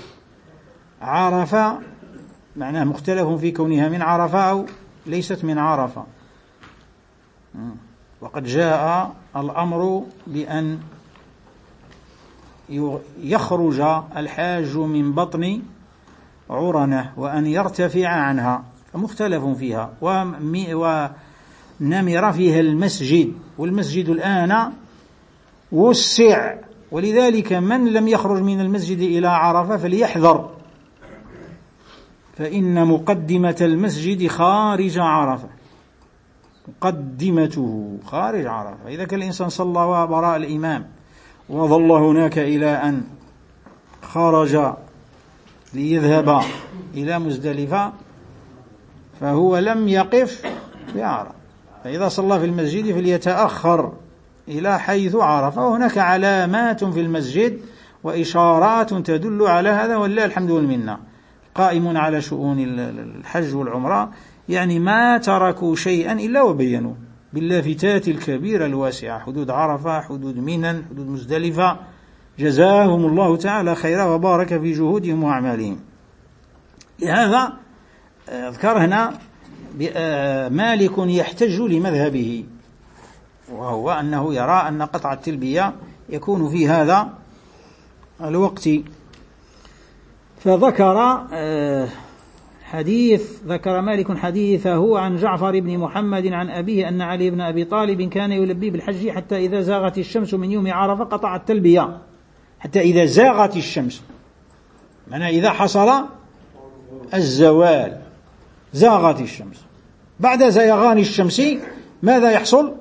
عرفة، معناه مختلف في كونها من عرفة أو ليست من عرفة. وقد جاء الأمر بأن يخرج الحاج من بطن عرنة وأن يرتفع عنها، مختلف فيها. ونمر فيها المسجد، والمسجد الآن وسع، ولذلك من لم يخرج من المسجد إلى عرفة فليحذر، فإن مقدمة المسجد خارج عرفة، مقدمته خارج عرفة. إذا كان الإنسان صلى وراء الإمام وظل هناك إلى أن خرج ليذهب إلى مزدلفة فهو لم يقف بعرفة، فإذا صلى في المسجد فليتأخر إلى حيث عرفة. وهناك علامات في المسجد وإشارات تدل على هذا، ولله الحمد والمنة. قائمون على شؤون الحج والعمرة يعني ما تركوا شيئا إلا وبينوا باللافتات الكبيرة الواسعة، حدود عرفة، حدود منى، حدود مزدلفة، جزاهم الله تعالى خيرا وبارك في جهودهم وأعمالهم. لهذا أذكر هنا مالك يحتج لمذهبه، وهو أنه يرى أن قطع التلبية يكون في هذا الوقت. فذكر حديث ذكر مالك حديثه عن جعفر بن محمد عن أبيه أن علي بن أبي طالب كان يلبي بالحج حتى إذا زاغت الشمس من يوم عرفة قطع التلبية. حتى إذا زاغت الشمس، معنى إذا حصل الزوال، زاغت الشمس. بعد زيغان الشمس ماذا يحصل؟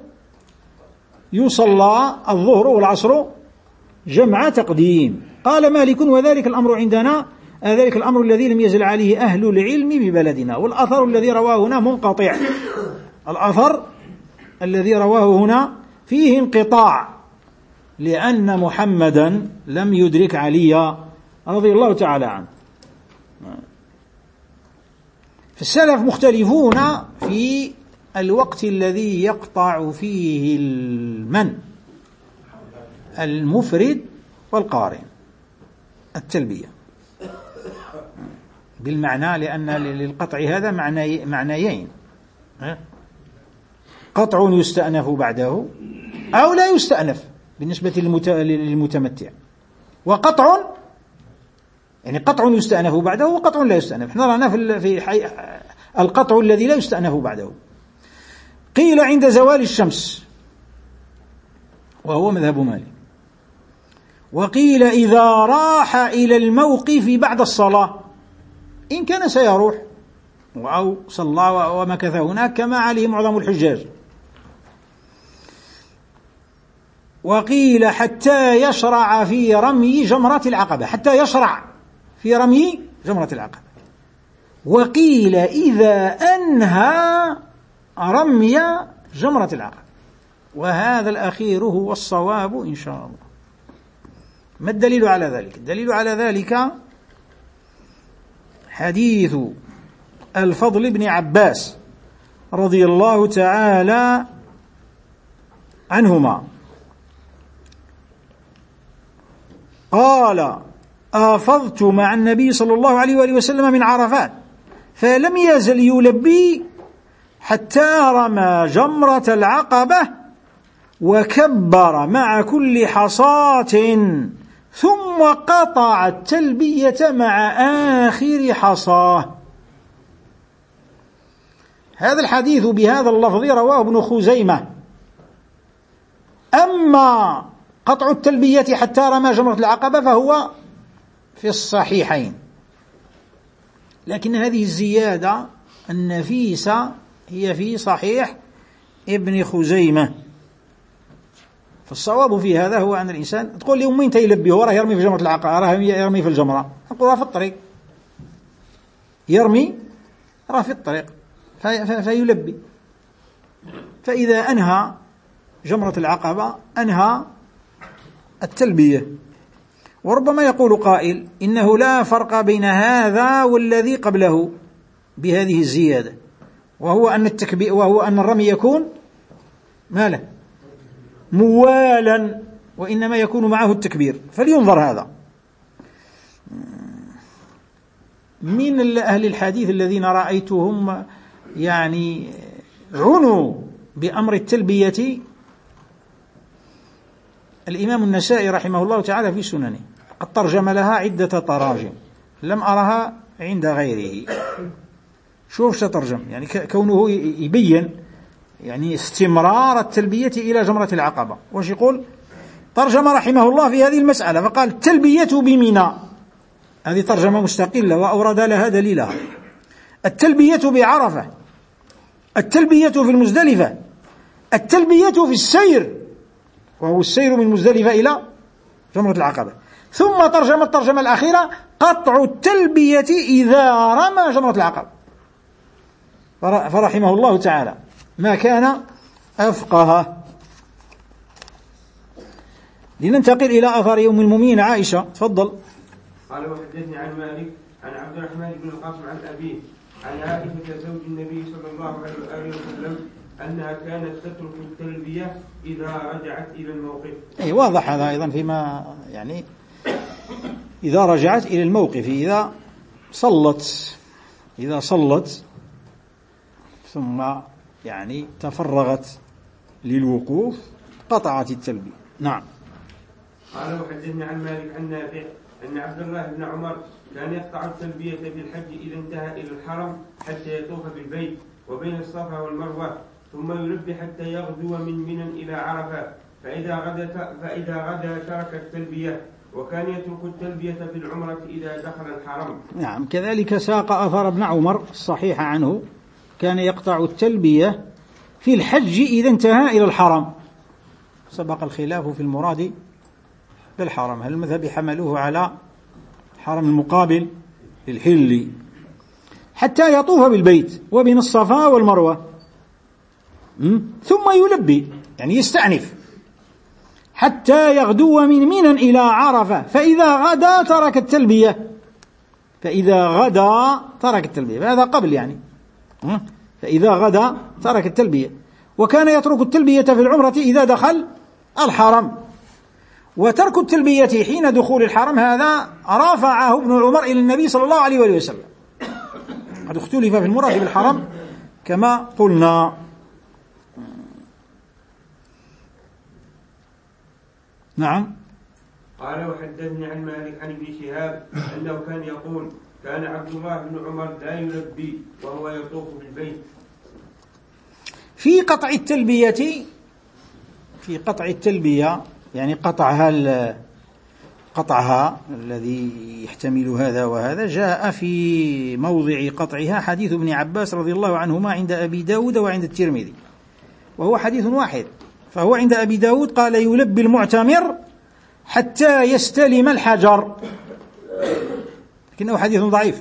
يصلى الظهر والعصر جمع تقديم. قال مالك وذلك الأمر عندنا، ذلك الأمر الذي لم يزل عليه أهل العلم ببلدنا. والأثر الذي رواه هنا منقطع، الأثر الذي رواه هنا فيه انقطاع، لأن محمدا لم يدرك علي رضي الله تعالى عنه. فالسلف مختلفون في الوقت الذي يقطع فيه المن المفرد والقارن التلبية بالمعنى، لأن للقطع هذا معنى معنيين. قطع يستأنف بعده أو لا يستأنف بالنسبة للمتمتع، وقطع يعني قطع يستأنف بعده وقطع لا يستأنف. نحن رانا في القطع الذي لا يستأنف بعده. قيل عند زوال الشمس وهو مذهب مالك، وقيل إذا راح إلى الموقف بعد الصلاة إن كان سيروح أو صلى ومكث هناك كما عليه معظم الحجاج. وقيل حتى يشرع في رمي جمرة العقبة، حتى يشرع في رمي جمرة العقبة. وقيل إذا أنهى رمي جمرة العقبة، وهذا الأخير هو الصواب إن شاء الله. ما الدليل على ذلك؟ الدليل على ذلك حديث الفضل بن عباس رضي الله تعالى عنهما قال: آفضت مع النبي صلى الله عليه وآله وسلم من عرفات فلم يزل يلبي حتى رمى جمرة العقبة وكبر مع كل حصاة ثم قطع التلبية مع آخر حصاه. هذا الحديث بهذا اللفظ رواه ابن خزيمة. أما قطع التلبية حتى رمى جمرة العقبة فهو في الصحيحين، لكن هذه الزيادة النفيسة هي في صحيح ابن خزيمة. فالصواب في هذا هو أن الإنسان تقول لي وين يلبي، هو راه يرمي في جمرة العقبة، راه يرمي في الجمرة، نقول راه في الطريق يرمي، راه في الطريق في فيلبي. فإذا أنهى جمرة العقبة أنهى التلبية. وربما يقول قائل إنه لا فرق بين هذا والذي قبله بهذه الزيادة، وهو أن التكبير وهو أن الرمي يكون ماله موالا، وإنما يكون معه التكبير. فلينظر هذا. من أهل الحديث الذين رأيتهم يعني عنوا بأمر التلبية الإمام النسائي رحمه الله تعالى في سننه، قد ترجم لها عدة تراجم لم أرها عند غيره. شوف تترجم يعني كونه يبين يعني استمرار التلبية إلى جمرة العقبة. وش يقول؟ ترجم رحمه الله في هذه المسألة فقال: التلبية بمنى، هذه ترجمة مستقلة وأورد لها دليلها. التلبية بعرفة، التلبية في المزدلفة، التلبية في السير، وهو السير من مزدلفة إلى جمرة العقبة. ثم ترجم الترجمة الأخيرة: قطع التلبية إذا رمى جمرة العقبة. فرحمه الله تعالى ما كان أفقه. لننتقل إلى أثر أم المؤمنين عائشة. تفضل. قال: وحدثني عن مالك عن عبد الرحمن بن القاسم عن أبيه عن عائشة زوج النبي صلى الله عليه وسلم أنها كانت تترك التلبية إذا رجعت إلى الموقف. أي واضح هذا أيضا فيما يعني إذا رجعت إلى الموقف، إذا صلت إذا صلت ثم يعني تفرغت للوقوف قطعت التلبية. نعم. قال: وحدثني عن مالك عن نافع أن عبد الله بن عمر كان يقطع التلبية بالحج إذا انتهى إلى الحرم حتى يطوف بالبيت وبين الصفا والمروة، ثم يلبي حتى يغدو من منى إلى عرفة، فإذا غدا فإذا غدا ترك التلبية، وكان يترك التلبية في العمرة إذا دخل الحرم. نعم. كذلك ساق أثر ابن عمر الصحيح عنه كان يقطع التلبية في الحج إذا انتهى إلى الحرم. سبق الخلاف في المراد بالحرم، هل المذهب حملوه على الحرم المقابل للحل حتى يطوف بالبيت وبين الصفا والمروة، ثم يلبي يعني يستأنف حتى يغدو من منى إلى عرفة، فإذا غدا ترك التلبية فإذا غدا ترك التلبية فهذا قبل يعني فإذا غدا ترك التلبية. وكان يترك التلبية في العمرة إذا دخل الحرم. وترك التلبية حين دخول الحرم هذا رافعه ابن عمر إلى النبي صلى الله عليه وسلم. قد اختلف في المراد بالحرم كما قلنا. نعم. قال وحدثني عن مالك عن ابن شهاب أنه كان يقول كان عبد الله بن عمر لا يلبي وهو يطوف بالبيت. في قطع التلبية في قطع التلبية يعني قطعها قطعها الذي يحتمل هذا وهذا، جاء في موضع قطعها حديث ابن عباس رضي الله عنهما عند أبي داود وعند الترمذي، وهو حديث واحد. فهو عند أبي داود قال يلبي المعتمر حتى يستلم الحجر، لكنه حديث ضعيف.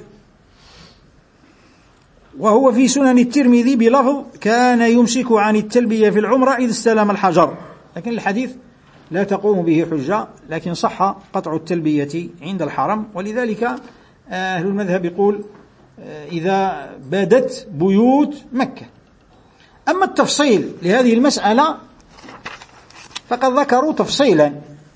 وهو في سنن الترمذي بلفظ كان يمسك عن التلبية في العمرة إذ استلم الحجر، لكن الحديث لا تقوم به حجة، لكن صح قطع التلبية عند الحرم. ولذلك أهل المذهب يقول إذا بدت بيوت مكة. أما التفصيل لهذه المسألة فقد ذكروا تفصيلا،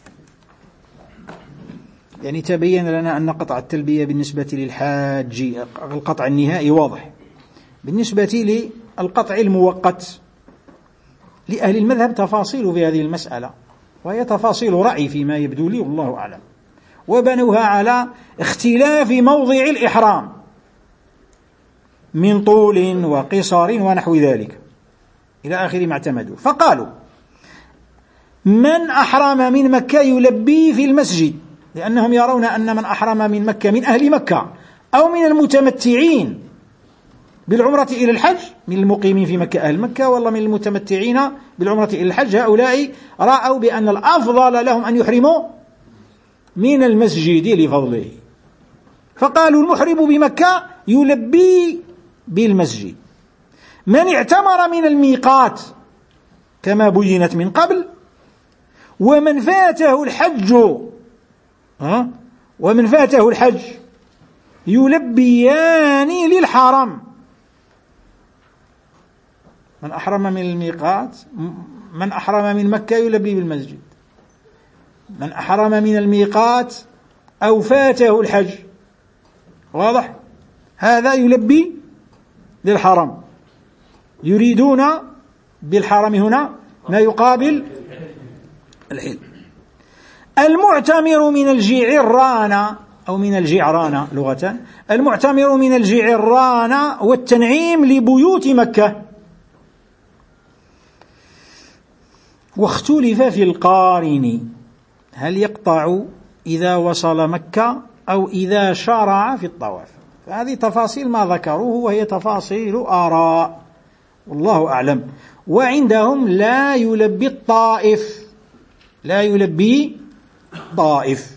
يعني تبين لنا أن قطع التلبية بالنسبة للحاج القطع النهائي واضح. بالنسبة للقطع المؤقت لأهل المذهب تفاصيل في هذه المسألة، وهي تفاصيل رأي فيما يبدو لي والله أعلم، وبنوها على اختلاف موضع الإحرام من طول وقصر ونحو ذلك إلى آخر ما اعتمدوا. فقالوا من أحرم من مكة يلبي في المسجد، لأنهم يرون أن من أحرم من مكة من أهل مكة أو من المتمتعين بالعمرة إلى الحج، من المقيمين في مكة أهل مكة والله من المتمتعين بالعمرة إلى الحج، هؤلاء رأوا بأن الأفضل لهم أن يحرموا من المسجد لفضله، فقالوا المحرم بمكة يلبي بالمسجد. من اعتمر من الميقات كما بينت من قبل، ومن فاته الحج ها ومن فاته الحج يلبيان للحرم. من أحرم من الميقات من أحرم من مكة يلبي بالمسجد، من أحرم من الميقات أو فاته الحج، واضح؟ هذا يلبي للحرم. يريدون بالحرم هنا ما يقابل الحل. المعتمر من الجعران أو من الجعران لغة، المعتمر من الجعران والتنعيم لبيوت مكة. واختلف في القارن هل يقطع إذا وصل مكة أو إذا شرع في الطواف، فهذه تفاصيل ما ذكروه وهي تفاصيل آراء والله أعلم. وعندهم لا يلبي الطائف، لا يلبي طائف،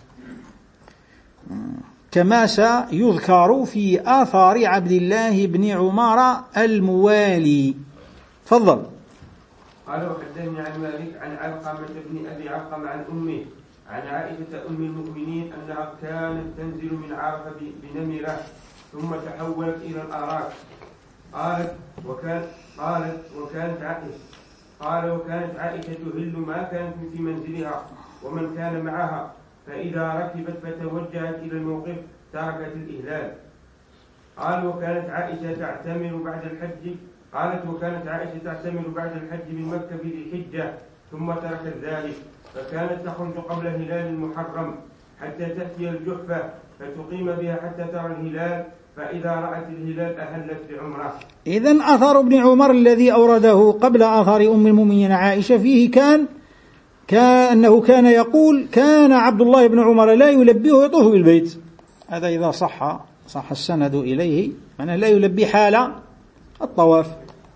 كما سيذكر في آثار عبد الله بن عمر الموالي. تفضل. قال وحدثني عن مالك عن علقمة بن أبي علقمة عن أمه عن عائشة أم المؤمنين أنها كانت تنزل من عرفة بنمرة ثم تحولت إلى الأراك. قالت وكان قالت وكانت عائشة قال وكانت عائشة تهل ما كانت في منزلها ومن كان معها، فإذا ركبت فتوجهت إلى الموقف تركت الإهلال. قال وكانت عائشة تعتمر بعد الحج قالت وكانت عائشة تعتمر بعد الحج من مكة في ذي الحجة ثم تركت ذلك، فكانت تخرج قبل هلال المحرم حتى تأتي الجحفة فتقيم بها حتى ترى الهلال، فإذا رأت الهلال أهلت بعمرة. إذن أثر ابن عمر الذي أورده قبل أثر أم المؤمنين عائشة فيه كان كأنه كان يقول كان عبد الله بن عمر لا يلبيه ويطوف بالبيت. هذا إذا صح صح السند إليه، معناه لا يلبي حال الطواف.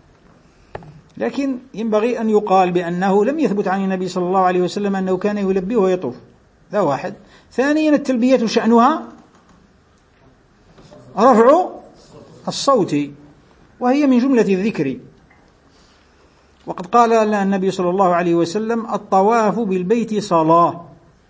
لكن ينبغي أن يقال بأنه لم يثبت عن النبي صلى الله عليه وسلم أنه كان يلبيه ويطوف، ذا واحد. ثانيا التلبية شأنها رفع الصوت، وهي من جملة الذكر، وقد قال النبي صلى الله عليه وسلم الطواف بالبيت صلاة،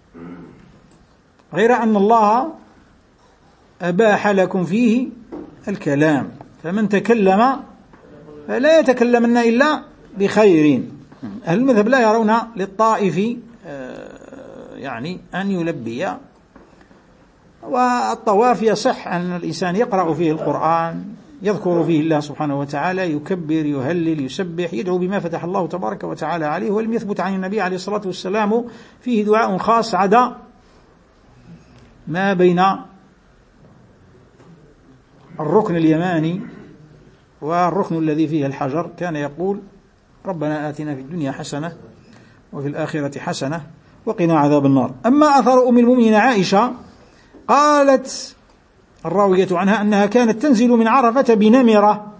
غير أن الله أباح لكم فيه الكلام، فمن تكلم فلا يتكلمن إلا بخير. أهل المذهب لا يرون للطائف يعني أن يلبي، والطواف يصح أن الإنسان يقرأ فيه القرآن، يذكر فيه الله سبحانه وتعالى، يكبر، يهلل، يسبح، يدعو بما فتح الله تبارك وتعالى عليه. ولم يثبت عن النبي عليه الصلاة والسلام فيه دعاء خاص عدا ما بين الركن اليماني والركن الذي فيه الحجر، كان يقول ربنا آتنا في الدنيا حسنة وفي الآخرة حسنة وقنا عذاب النار. أما أثر أم المؤمنين عائشة، قالت الراوية عنها أنها كانت تنزل من عرفة بنمرة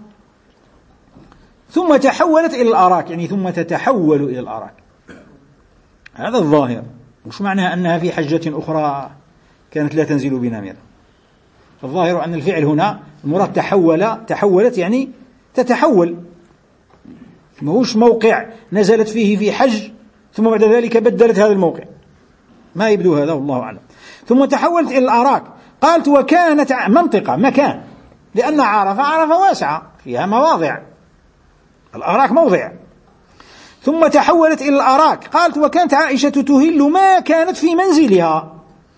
ثم تحولت إلى الأراك، يعني ثم تتحول إلى الأراك. هذا الظاهر. وش معناها أنها في حجة أخرى كانت لا تنزل بنمرة؟ الظاهر أن الفعل هنا المراد تحول، تحولت يعني تتحول، ما هوش موقع نزلت فيه في حج ثم بعد ذلك بدلت هذا الموقع، ما يبدو هذا والله أعلم. ثم تحولت إلى الأراك، قالت وكانت منطقة مكان، لأن عرفة عرفة واسعة فيها مواضع، الأراك موضع. ثم تحولت إلى الأراك، قالت وكانت عائشة تهل ما كانت في منزلها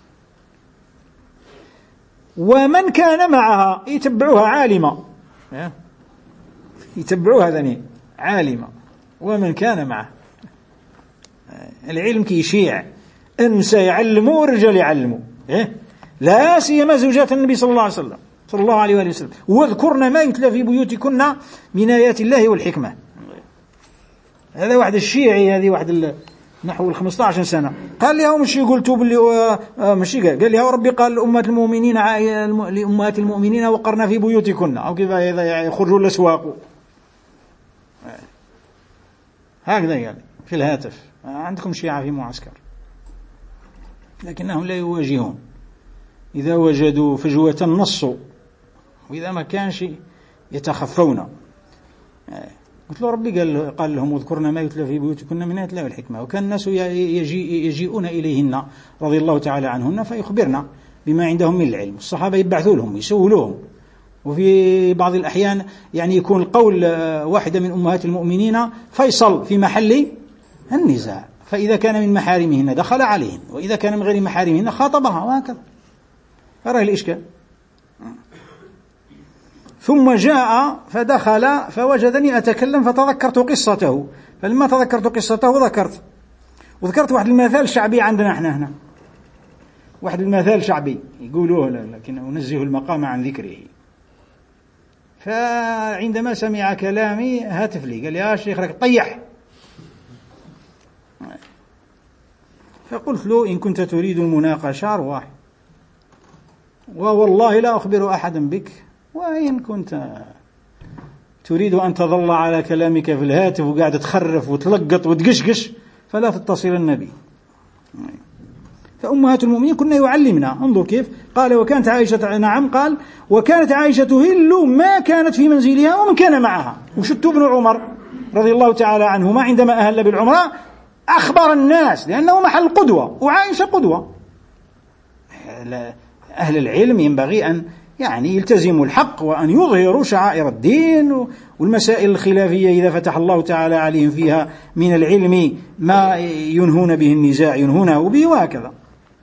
ومن كان معها، يتبعوها عالمة، يتبعوها ذني عالمة ومن كان معه. العلم كي يشيع، النساء يعلموا والرجال يعلموا، إيه؟ لا سيما زوجات النبي صلى الله عليه وسلم صلى الله عليه وآله وسلم، واذكرن ما يتلى في بيوتكن من آيات الله والحكمة. هذا واحد الشيعي، هذه واحد نحو الخمسة عشر سنة، قال لها مشي قلتوا باللي مشي قال قال لها وربي قال لأمهات المؤمنين لأمهات المؤمنين وقرنا في بيوتكن، أو كيف يخرجوا الأسواق هكذا يعني في الهاتف. عندكم شيعة في معسكر لكنهم لا يواجهون، إذا وجدوا فجوة نصوا، وإذا ما كانش يتخفون. قلت له ربي قال قال لهم اذكرنا ما يتلى في بيوتكن من آيات الله والحكمة. وكان الناس يجي يجيئون إليهن رضي الله تعالى عنهن فيخبرنا بما عندهم من العلم، الصحابة يبعثوا لهم يسولوهم، وفي بعض الأحيان يعني يكون القول واحدة من أمهات المؤمنين فيصل في محل النزاع، فإذا كان من محارمهن دخل عليهن، وإذا كان من غير محارمهن خاطبها، وهكذا. فرأى الإشكال. ثم جاء فدخل فوجدني أتكلم فتذكرت قصته، فلما تذكرت قصته ذكرت وذكرت واحد المثال شعبي عندنا احنا هنا، واحد المثال شعبي يقولوه لكن أنزه المقام عن ذكره. فعندما سمع كلامي هاتف لي قال لي يا شيخ راك طيح. فقلت له إن كنت تريد المناقشة أرواح، ووالله لا أخبر أحدا بك، وإن كنت تريد أن تظل على كلامك في الهاتف وقاعد تخرف وتلقط وتقشقش فلا تتصل النبي. فأمهات المؤمنين كنا يعلمنا. انظر كيف قال وكانت عائشة، نعم قال وكانت عائشة تهل ما كانت في منزلها ومن كان معها. وشت ابن عمر رضي الله تعالى عنهما عندما أهل بالعمرة أخبر الناس، لأنه محل قدوة، وعائشة قدوة. أهل العلم ينبغي أن يعني يلتزموا الحق وأن يظهروا شعائر الدين، والمسائل الخلافية إذا فتح الله تعالى عليهم فيها من العلم ما ينهون به النزاع ينهونه به، وهكذا.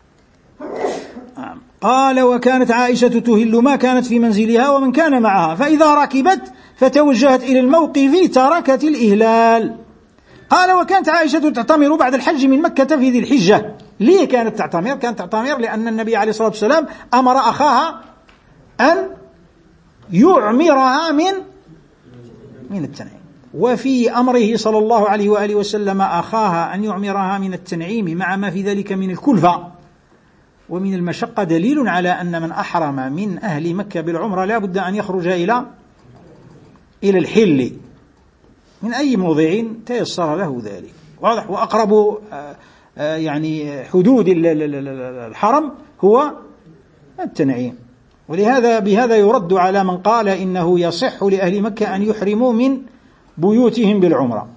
قال وكانت عائشة تهل ما كانت في منزلها ومن كان معها، فإذا ركبت فتوجهت إلى الموقف تركت الإهلال. قال وكانت عائشة تعتمر بعد الحج من مكة في ذي الحجة. ليه كانت تعتمر؟ كانت تعتمر لأن النبي عليه الصلاة والسلام أمر أخاها أن يعمرها من من التنعيم، وفي أمره صلى الله عليه وآله وسلم أخاها أن يعمرها من التنعيم مع ما في ذلك من الكلفة ومن المشقة دليل على أن من أحرم من أهل مكة بالعمرة لا بد أن يخرج إلى إلى الحل من أي موضع تيسر له ذلك، واضح. وأقرب يعني حدود الحرم هو التنعيم. ولهذا بهذا يرد على من قال إنه يصح لأهل مكة أن يحرموا من بيوتهم بالعمرة،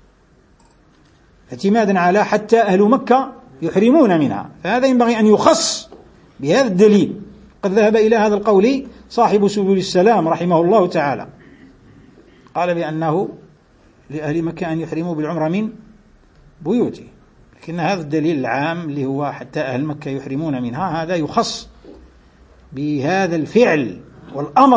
اعتمادا على حتى أهل مكة يحرمون منها، فهذا ينبغي أن يخص بهذا الدليل. قد ذهب إلى هذا القول صاحب سبل السلام رحمه الله تعالى، قال بأنه لأهل مكة أن يحرموا بالعمرة من بيوته، لكن هذا الدليل العام اللي هو حتى أهل مكة يحرمون منها هذا يخص بهذا الفعل والأمر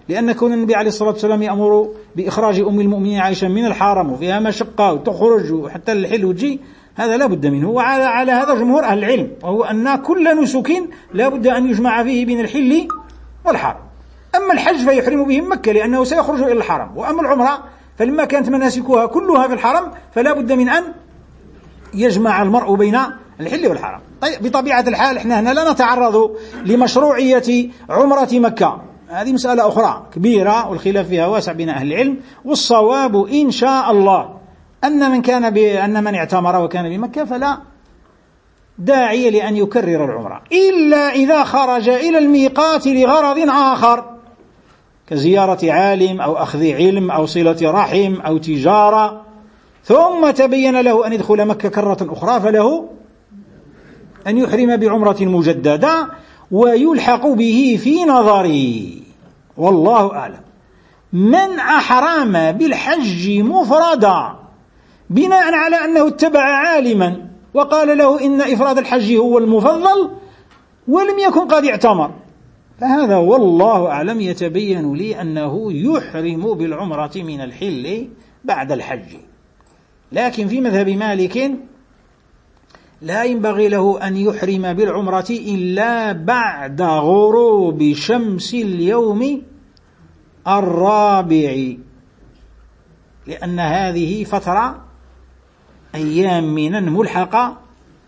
لأن كون النبي عليه الصلاة والسلام يأمر بإخراج أم المؤمنين عائشة من الحرم وفيها مشقة وتخرج وحتى الحل وتجي، هذا لا بد منه. وعلى على هذا جمهور أهل العلم، وهو أن كل نسك لا بد أن يجمع فيه بين الحل والحرم. أما الحج فيحرم به مكة لأنه سيخرج إلى الحرم، وأما العمرة فلما كانت مناسكها كلها في الحرم فلا بد من أن يجمع المرء بين الحل والحرم. طيب بطبيعة الحال احنا هنا لا نتعرض لمشروعية عمرة مكة، هذه مسألة أخرى كبيرة والخلاف فيها واسع بين أهل العلم، والصواب إن شاء الله أن من كان بأن من اعتمر وكان بمكة فلا داعي لأن يكرر العمرة، إلا إذا خرج إلى الميقات لغرض آخر كزيارة عالم أو أخذ علم أو صلة رحم أو تجارة، ثم تبين له أن يدخل مكة كرة أخرى فله أن يحرم بعمرة مجددة ويلحق به في نظري والله أعلم من أحرم بالحج مفردا بناء على أنه اتبع عالما وقال له إن إفراد الحج هو المفضل ولم يكن قد اعتمر، فهذا والله أعلم يتبين لي أنه يحرم بالعمرة من الحل بعد الحج. لكن في مذهب مالك لا ينبغي له أن يحرم بالعمرة إلا بعد غروب شمس اليوم الرابع، لأن هذه فترة أيام منا ملحقة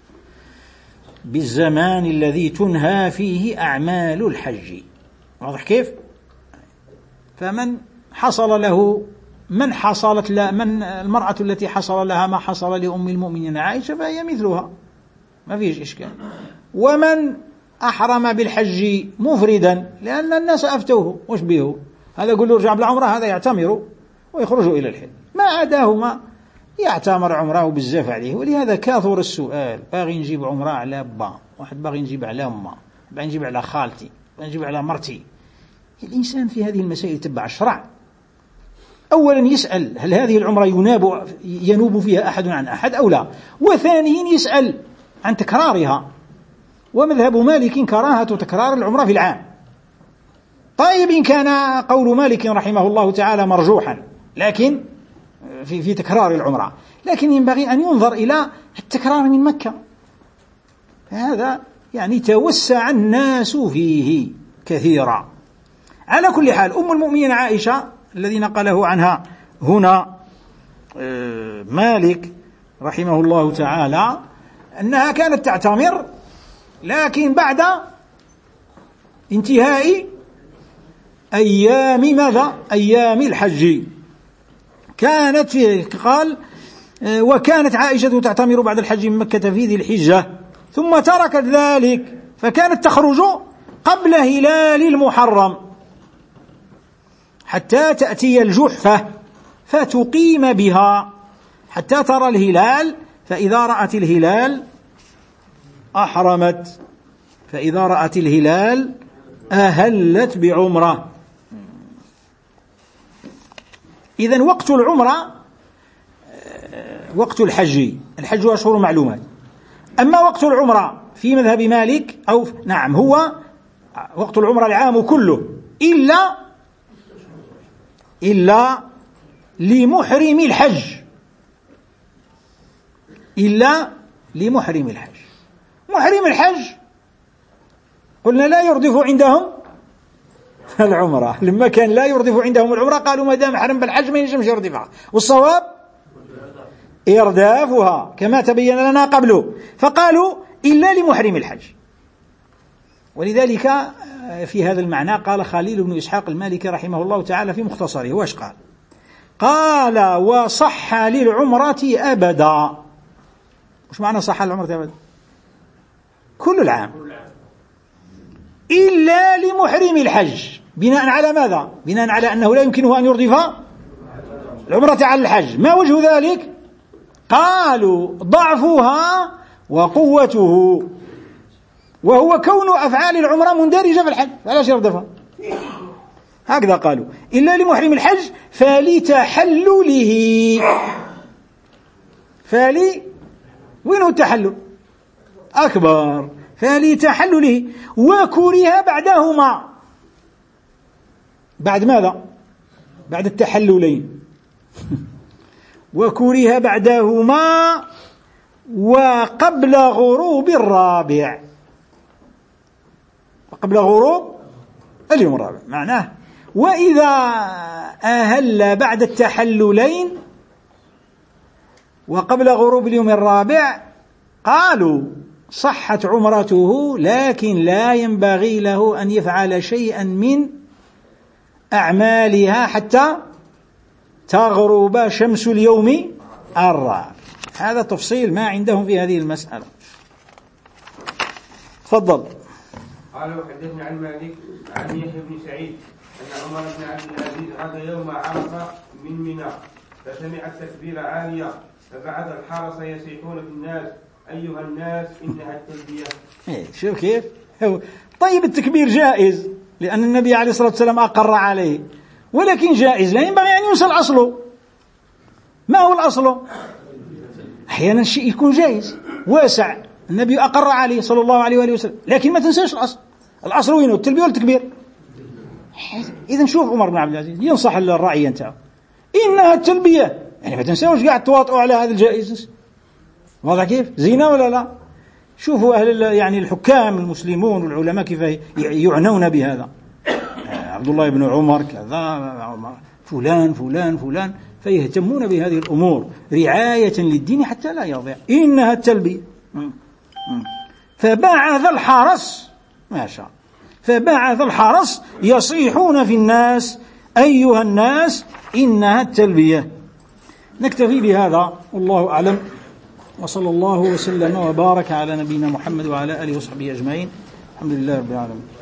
بالزمان الذي تنهى فيه أعمال الحج. واضح كيف؟ فمن حصل له من حصلت لا من المرأة التي حصل لها ما حصل لأم المؤمنين عائشة فهي مثلها، ما فيش إشكال. ومن أحرم بالحج مفردا لأن الناس أفتوه وش بيه، هذا يقول له ارجع بالعمرة، هذا يعتمر ويخرج إلى الحل، ما عداهما يعتمر عمره بالزاف عليه. ولهذا كاثر السؤال، باغي نجيب عمره على با، واحد باغي نجيب على أمه، باغي نجيب على خالتي، باغي نجيب على مرتي. الإنسان في هذه المسائل يتبع الشرع. أولا يسأل هل هذه العمرة يناب ينوب فيها أحد عن أحد أو لا، وثانيا يسأل عن تكرارها، ومذهب مالك كراهة تكرار العمرة في العام. طيب إن كان قول مالك رحمه الله تعالى مرجوحا لكن في, في تكرار العمرة، لكن ينبغي أن ينظر إلى التكرار من مكة، هذا يعني توسع الناس فيه كثيرا. على كل حال أم المؤمنين عائشة الذي نقله عنها هنا مالك رحمه الله تعالى أنها كانت تعتمر لكن بعد انتهاء أيام ماذا؟ أيام الحج. كانت فيه قال وكانت عائشة تعتمر بعد الحج من مكة في ذي الحجة ثم تركت ذلك فكانت تخرج قبل هلال المحرم حتى تأتي الجحفة فتقيم بها حتى ترى الهلال، فإذا رأت الهلال أحرمت، فإذا رأت الهلال أهلت بعمرة. إذن وقت العمرة وقت الحج، الحج أشهر معلومات. أما وقت العمرة في مذهب مالك أو نعم هو وقت العمرة العام كله إلا إلا لمحرم الحج، إلا لمحرم الحج. محرم الحج قلنا لا يردف عندهم العمرة، لما كان لا يردف عندهم العمرة قالوا ما دام حرم بالحج ما ينجمش يردفها، والصواب إردافها كما تبين لنا قبله، فقالوا إلا لمحرم الحج. ولذلك في هذا المعنى قال خليل بن إسحاق المالكي رحمه الله تعالى في مختصره، واش قال؟ قال وصح للعمرة أبدا. وش معنى صح للعمرة أبدا؟ كل العام إلا لمحرم الحج، بناء على ماذا؟ بناء على أنه لا يمكنه أن يردف العمرة على الحج. ما وجه ذلك؟ قالوا ضعفها وقوته، وهو كون أفعال العمرة مندرجة في الحج فلاش يردفها، هكذا قالوا إلا لمحرم الحج فلتحلله. فلي وين هو التحلل؟ أكبر، فلتحلله وكره بعدهما، بعد ماذا؟ بعد التحللين. وكره بعدهما وقبل غروب الرابع، وقبل غروب اليوم الرابع، معناه وإذا أهل بعد التحللين وقبل غروب اليوم الرابع قالوا صحت عمرته، لكن لا ينبغي له أن يفعل شيئا من أعمالها حتى تغرب شمس اليوم الرابع. هذا تفصيل ما عندهم في هذه المسألة. تفضل. قال وحدثني عن مالك عن يحيى بن سعيد أن عمر بن عبد العزيز غدا يوم عرفة من منى فسمع التكبير عالية فبعث الحرس يصيحون في الناس أيها الناس إنها التلبية. إيه شوف كيف. طيب التكبير جائز لأن النبي عليه الصلاة والسلام أقر عليه، ولكن جائز لا ينبغي أن ينسى الأصل. ما هو الأصل؟ أحيانا الشيء يكون جائز واسع النبي أقر عليه صلى الله عليه وآله وسلم، لكن ما تنساش الأصل. الأصل وينه؟ التلبية والتكبير. إذن شوف عمر بن عبد العزيز ينصح الرعية نتاعه إنها التلبية، يعني ما تنساوش قاعد تواطئوا على هذا الجائز. واضح كيف؟ زينة ولا لا؟ شوفوا أهل يعني الحكام المسلمون والعلماء كيف يعنون بهذا. عبد الله بن عمر كذا، فلان فلان فلان، فيهتمون بهذه الأمور رعاية للدين حتى لا يضيع. إنها التلبية. فبعث الحرس ما شاء فبعث الحرس يصيحون في الناس أيها الناس إنها التلبية. نكتفي بهذا والله أعلم، وصلى الله وسلم وبارك على نبينا محمد وعلى آله وصحبه أجمعين. الحمد لله رب العالمين.